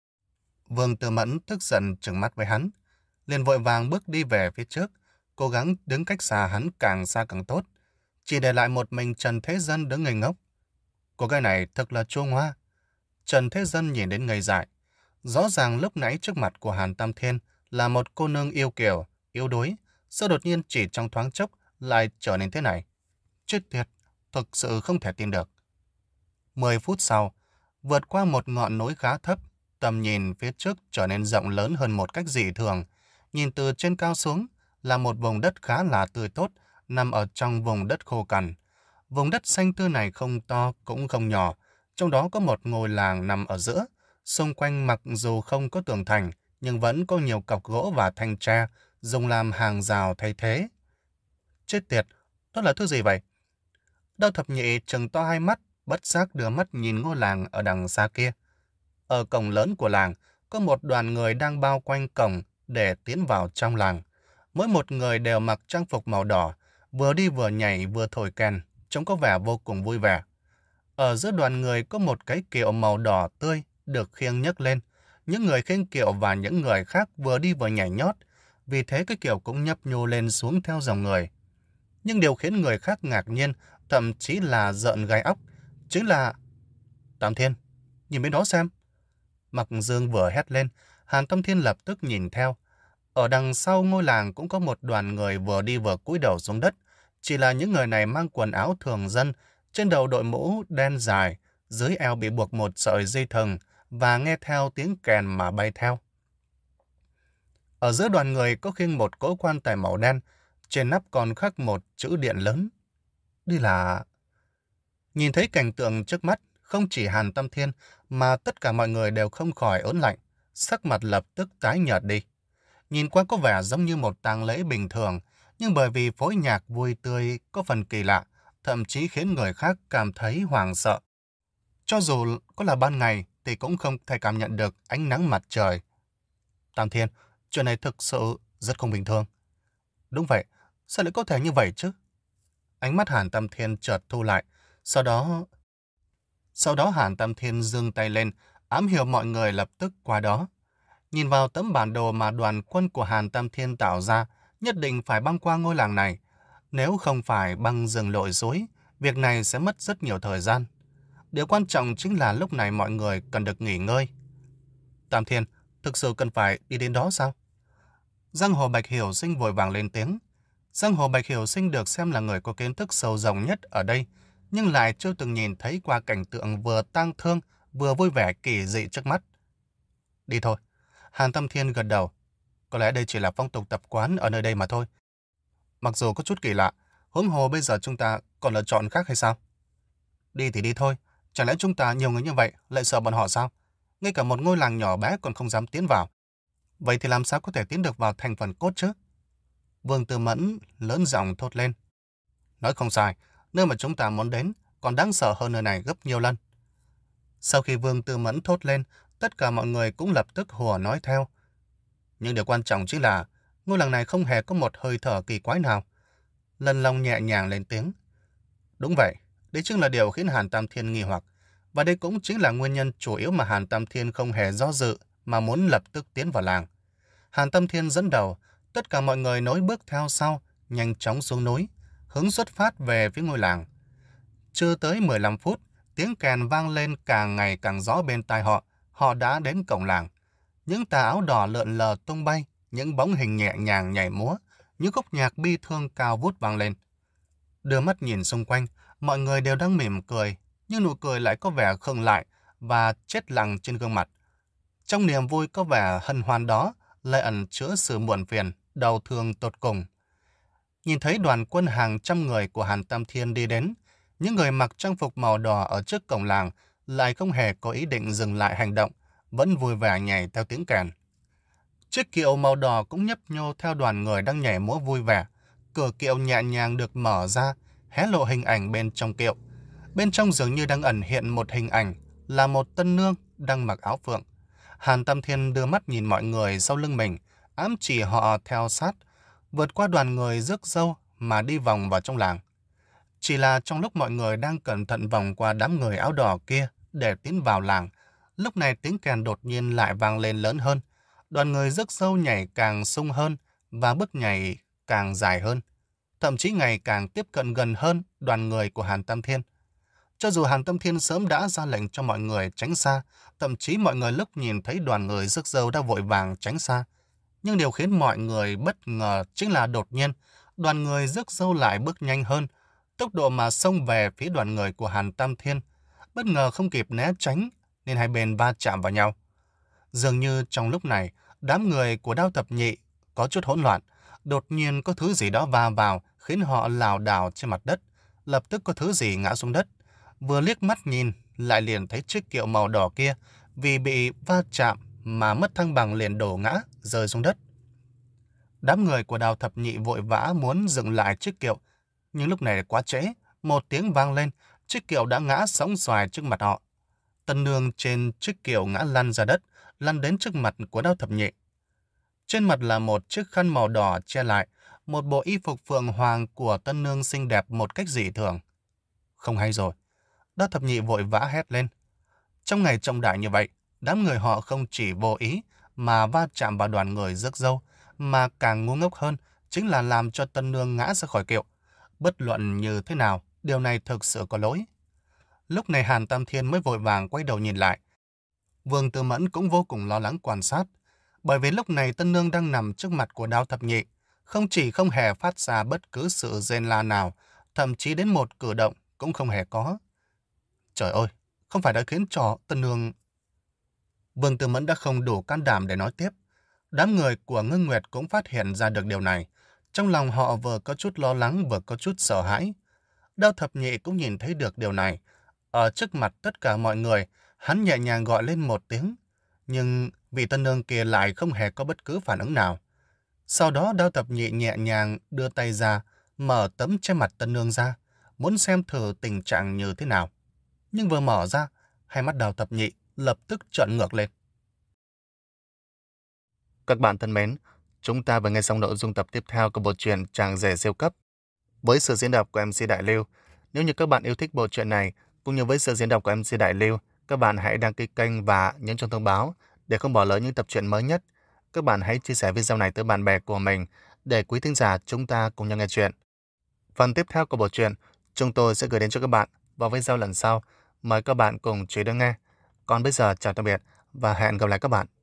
Vương Tư Mẫn tức giận trừng mắt với hắn, liền vội vàng bước đi về phía trước, cố gắng đứng cách xa hắn càng xa càng tốt, chỉ để lại một mình Trần Thế Dân đứng ngây ngốc. Cô gái này thật là chua ngoa. Trần Thế Dân nhìn đến ngây dại. Rõ ràng lúc nãy trước mặt của Hàn Tam Thiên là một cô nương yêu kiều, yếu đuối, sao đột nhiên chỉ trong thoáng chốc lại trở nên thế này? Chết tiệt, thực sự không thể tin được. Mười phút sau, vượt qua một ngọn núi khá thấp, tầm nhìn phía trước trở nên rộng lớn hơn một cách dị thường. Nhìn từ trên cao xuống là một vùng đất khá là tươi tốt, nằm ở trong vùng đất khô cằn. Vùng đất xanh tươi này không to cũng không nhỏ, trong đó có một ngôi làng nằm ở giữa. Xung quanh mặc dù không có tường thành, nhưng vẫn có nhiều cọc gỗ và thanh tre dùng làm hàng rào thay thế. Chết tiệt, đó là thứ gì vậy? Đao Thập Nhị trừng to hai mắt, bất giác đưa mắt nhìn ngôi làng ở đằng xa kia. Ở cổng lớn của làng, có một đoàn người đang bao quanh cổng để tiến vào trong làng. Mỗi một người đều mặc trang phục màu đỏ, vừa đi vừa nhảy vừa thổi kèn, trông có vẻ vô cùng vui vẻ. Ở giữa đoàn người có một cái kiệu màu đỏ tươi được khiêng nhấc lên. Những người khiêng kiệu và những người khác vừa đi vừa nhảy nhót, vì thế cái kiệu cũng nhấp nhô lên xuống theo dòng người. Nhưng điều khiến người khác ngạc nhiên, thậm chí là rợn gai óc, chính là... Tam Thiên, nhìn bên đó xem, Mặc Dương vừa hét lên, Hàn Tâm Thiên lập tức nhìn theo. Ở đằng sau ngôi làng cũng có một đoàn người vừa đi vừa cúi đầu xuống đất. Chỉ là những người này mang quần áo thường dân, trên đầu đội mũ đen dài, dưới eo bị buộc một sợi dây thừng và nghe theo tiếng kèn mà bay theo. Ở giữa đoàn người có khiêng một cỗ quan tài màu đen, trên nắp còn khắc một chữ điện lớn. Đây là... Nhìn thấy cảnh tượng trước mắt, không chỉ Hàn Tâm Thiên mà tất cả mọi người đều không khỏi ớn lạnh, sắc mặt lập tức tái nhợt đi. Nhìn qua có vẻ giống như một tang lễ bình thường, nhưng bởi vì phối nhạc vui tươi có phần kỳ lạ, thậm chí khiến người khác cảm thấy hoảng sợ. Cho dù có là ban ngày thì cũng không thể cảm nhận được ánh nắng mặt trời. Tam Thiên, chuyện này thực sự rất không bình thường. Đúng vậy, sao lại có thể như vậy chứ? Ánh mắt Hàn Tam Thiên chợt thu lại, sau đó... Sau đó Hàn Tam Thiên giương tay lên, ám hiệu mọi người lập tức qua đó. Nhìn vào tấm bản đồ mà đoàn quân của Hàn Tam Thiên tạo ra, nhất định phải băng qua ngôi làng này. Nếu không phải băng rừng lội suối, việc này sẽ mất rất nhiều thời gian. Điều quan trọng chính là lúc này mọi người cần được nghỉ ngơi. Tam Thiên, thực sự cần phải đi đến đó sao? Giang Hồ Bạch Hiểu Sinh vội vàng lên tiếng. Giang Hồ Bạch Hiểu Sinh được xem là người có kiến thức sâu rộng nhất ở đây, nhưng lại chưa từng nhìn thấy qua cảnh tượng vừa tang thương, vừa vui vẻ kỳ dị trước mắt. Đi thôi. Hàn Tâm Thiên gật đầu. Có lẽ đây chỉ là phong tục tập quán ở nơi đây mà thôi. Mặc dù có chút kỳ lạ, huống hồ bây giờ chúng ta còn lựa chọn khác hay sao? Đi thì đi thôi. Chẳng lẽ chúng ta nhiều người như vậy lại sợ bọn họ sao? Ngay cả một ngôi làng nhỏ bé còn không dám tiến vào. Vậy thì làm sao có thể tiến được vào thành phần cốt chứ? Vương Tư Mẫn lớn giọng thốt lên. Nói không sai, nơi mà chúng ta muốn đến còn đáng sợ hơn nơi này gấp nhiều lần. Sau khi Vương Tư Mẫn thốt lên, tất cả mọi người cũng lập tức hùa nói theo. Nhưng điều quan trọng chính là ngôi làng này không hề có một hơi thở kỳ quái nào. Lân Long nhẹ nhàng lên tiếng. Đúng vậy, đấy chính là điều khiến Hàn Tam Thiên nghi hoặc. Và đây cũng chính là nguyên nhân chủ yếu mà Hàn Tam Thiên không hề do dự mà muốn lập tức tiến vào làng. Hàn Tam Thiên dẫn đầu, tất cả mọi người nối bước theo sau, nhanh chóng xuống núi, hướng xuất phát về phía ngôi làng. Chưa tới mười lăm phút, tiếng kèn vang lên càng ngày càng rõ bên tai họ, họ đã đến cổng làng. Những tà áo đỏ lượn lờ tung bay, những bóng hình nhẹ nhàng nhảy múa, những khúc nhạc bi thương cao vút vang lên. Đưa mắt nhìn xung quanh, mọi người đều đang mỉm cười, nhưng nụ cười lại có vẻ khựng lại và chết lặng trên gương mặt. Trong niềm vui có vẻ hân hoan đó, lại ẩn chứa sự muộn phiền, đau thương tột cùng. Nhìn thấy đoàn quân hàng trăm người của Hàn Tam Thiên đi đến, những người mặc trang phục màu đỏ ở trước cổng làng lại không hề có ý định dừng lại hành động, vẫn vui vẻ nhảy theo tiếng kèn. Chiếc kiệu màu đỏ cũng nhấp nhô theo đoàn người đang nhảy múa vui vẻ. Cửa kiệu nhẹ nhàng được mở ra, hé lộ hình ảnh bên trong kiệu. Bên trong dường như đang ẩn hiện một hình ảnh, là một tân nương đang mặc áo phượng. Hàn Tam Thiên đưa mắt nhìn mọi người sau lưng mình, ám chỉ họ theo sát, vượt qua đoàn người rước dâu mà đi vòng vào trong làng. Chỉ là trong lúc mọi người đang cẩn thận vòng qua đám người áo đỏ kia để tiến vào làng, lúc này tiếng kèn đột nhiên lại vang lên lớn hơn. Đoàn người rước dâu nhảy càng sung hơn và bước nhảy càng dài hơn, thậm chí ngày càng tiếp cận gần hơn đoàn người của Hàn Tam Thiên. Cho dù Hàn Tam Thiên sớm đã ra lệnh cho mọi người tránh xa, thậm chí mọi người lúc nhìn thấy đoàn người rước dâu đã vội vàng tránh xa. Nhưng điều khiến mọi người bất ngờ chính là đột nhiên, đoàn người rước dâu lại bước nhanh hơn, tốc độ mà xông về phía đoàn người của Hàn Tam Thiên. Bất ngờ không kịp né tránh, nên hai bên va chạm vào nhau. Dường như trong lúc này, đám người của Đao Thập Nhị có chút hỗn loạn. Đột nhiên có thứ gì đó va vào, khiến họ lảo đảo trên mặt đất. Lập tức có thứ gì ngã xuống đất. Vừa liếc mắt nhìn, lại liền thấy chiếc kiệu màu đỏ kia, vì bị va chạm mà mất thăng bằng liền đổ ngã, rơi xuống đất. Đám người của Đao Thập Nhị vội vã muốn dừng lại chiếc kiệu. Nhưng lúc này quá trễ, một tiếng vang lên, chiếc kiệu đã ngã sóng xoài trước mặt họ. Tân nương trên chiếc kiệu ngã lăn ra đất, lăn đến trước mặt của Đao Thập Nhị. Trên mặt là một chiếc khăn màu đỏ che lại, một bộ y phục phượng hoàng của tân nương xinh đẹp một cách dị thường. Không hay rồi. Đao Thập Nhị vội vã hét lên. Trong ngày trọng đại như vậy, đám người họ không chỉ vô ý mà va chạm vào đoàn người rước dâu, mà càng ngu ngốc hơn chính là làm cho tân nương ngã ra khỏi kiệu. Bất luận như thế nào, điều này thực sự có lỗi. Lúc này Hàn Tam Thiên mới vội vàng quay đầu nhìn lại. Vương Tư Mẫn cũng vô cùng lo lắng quan sát, bởi vì lúc này Tân Nương đang nằm trước mặt của Đao Thập Nhị, không chỉ không hề phát ra bất cứ sự rên la nào, thậm chí đến một cử động cũng không hề có. Trời ơi, không phải đã khiến cho Tân Nương... Vương Tư Mẫn đã không đủ can đảm để nói tiếp. Đám người của Ngưng Nguyệt cũng phát hiện ra được điều này. Trong lòng họ vừa có chút lo lắng vừa có chút sợ hãi. Đao Thập Nhị cũng nhìn thấy được điều này. Ở trước mặt tất cả mọi người, hắn nhẹ nhàng gọi lên một tiếng. Nhưng vị Tân Nương kia lại không hề có bất cứ phản ứng nào. Sau đó Đao Thập Nhị nhẹ nhàng đưa tay ra, mở tấm che mặt Tân Nương ra, muốn xem thử tình trạng như thế nào. Nhưng vừa mở ra, hai mắt Đao Thập Nhị lập tức trợn ngược lên. Các bạn thân mến, chúng ta vừa nghe xong nội dung tập tiếp theo của bộ truyện Chàng Rể Siêu Cấp với sự diễn đọc của em xê Đại Lưu. Nếu như các bạn yêu thích bộ truyện này cũng như với sự diễn đọc của em xê Đại Lưu, các bạn hãy đăng ký kênh và nhấn chuông thông báo để không bỏ lỡ những tập truyện mới nhất. Các bạn hãy chia sẻ video này tới bạn bè của mình để quý thính giả chúng ta cùng nhau nghe chuyện. Phần tiếp theo của bộ truyện chúng tôi sẽ gửi đến cho các bạn vào video lần sau. Mời các bạn cùng chú ý đón nghe. Còn bây giờ chào tạm biệt và hẹn gặp lại các bạn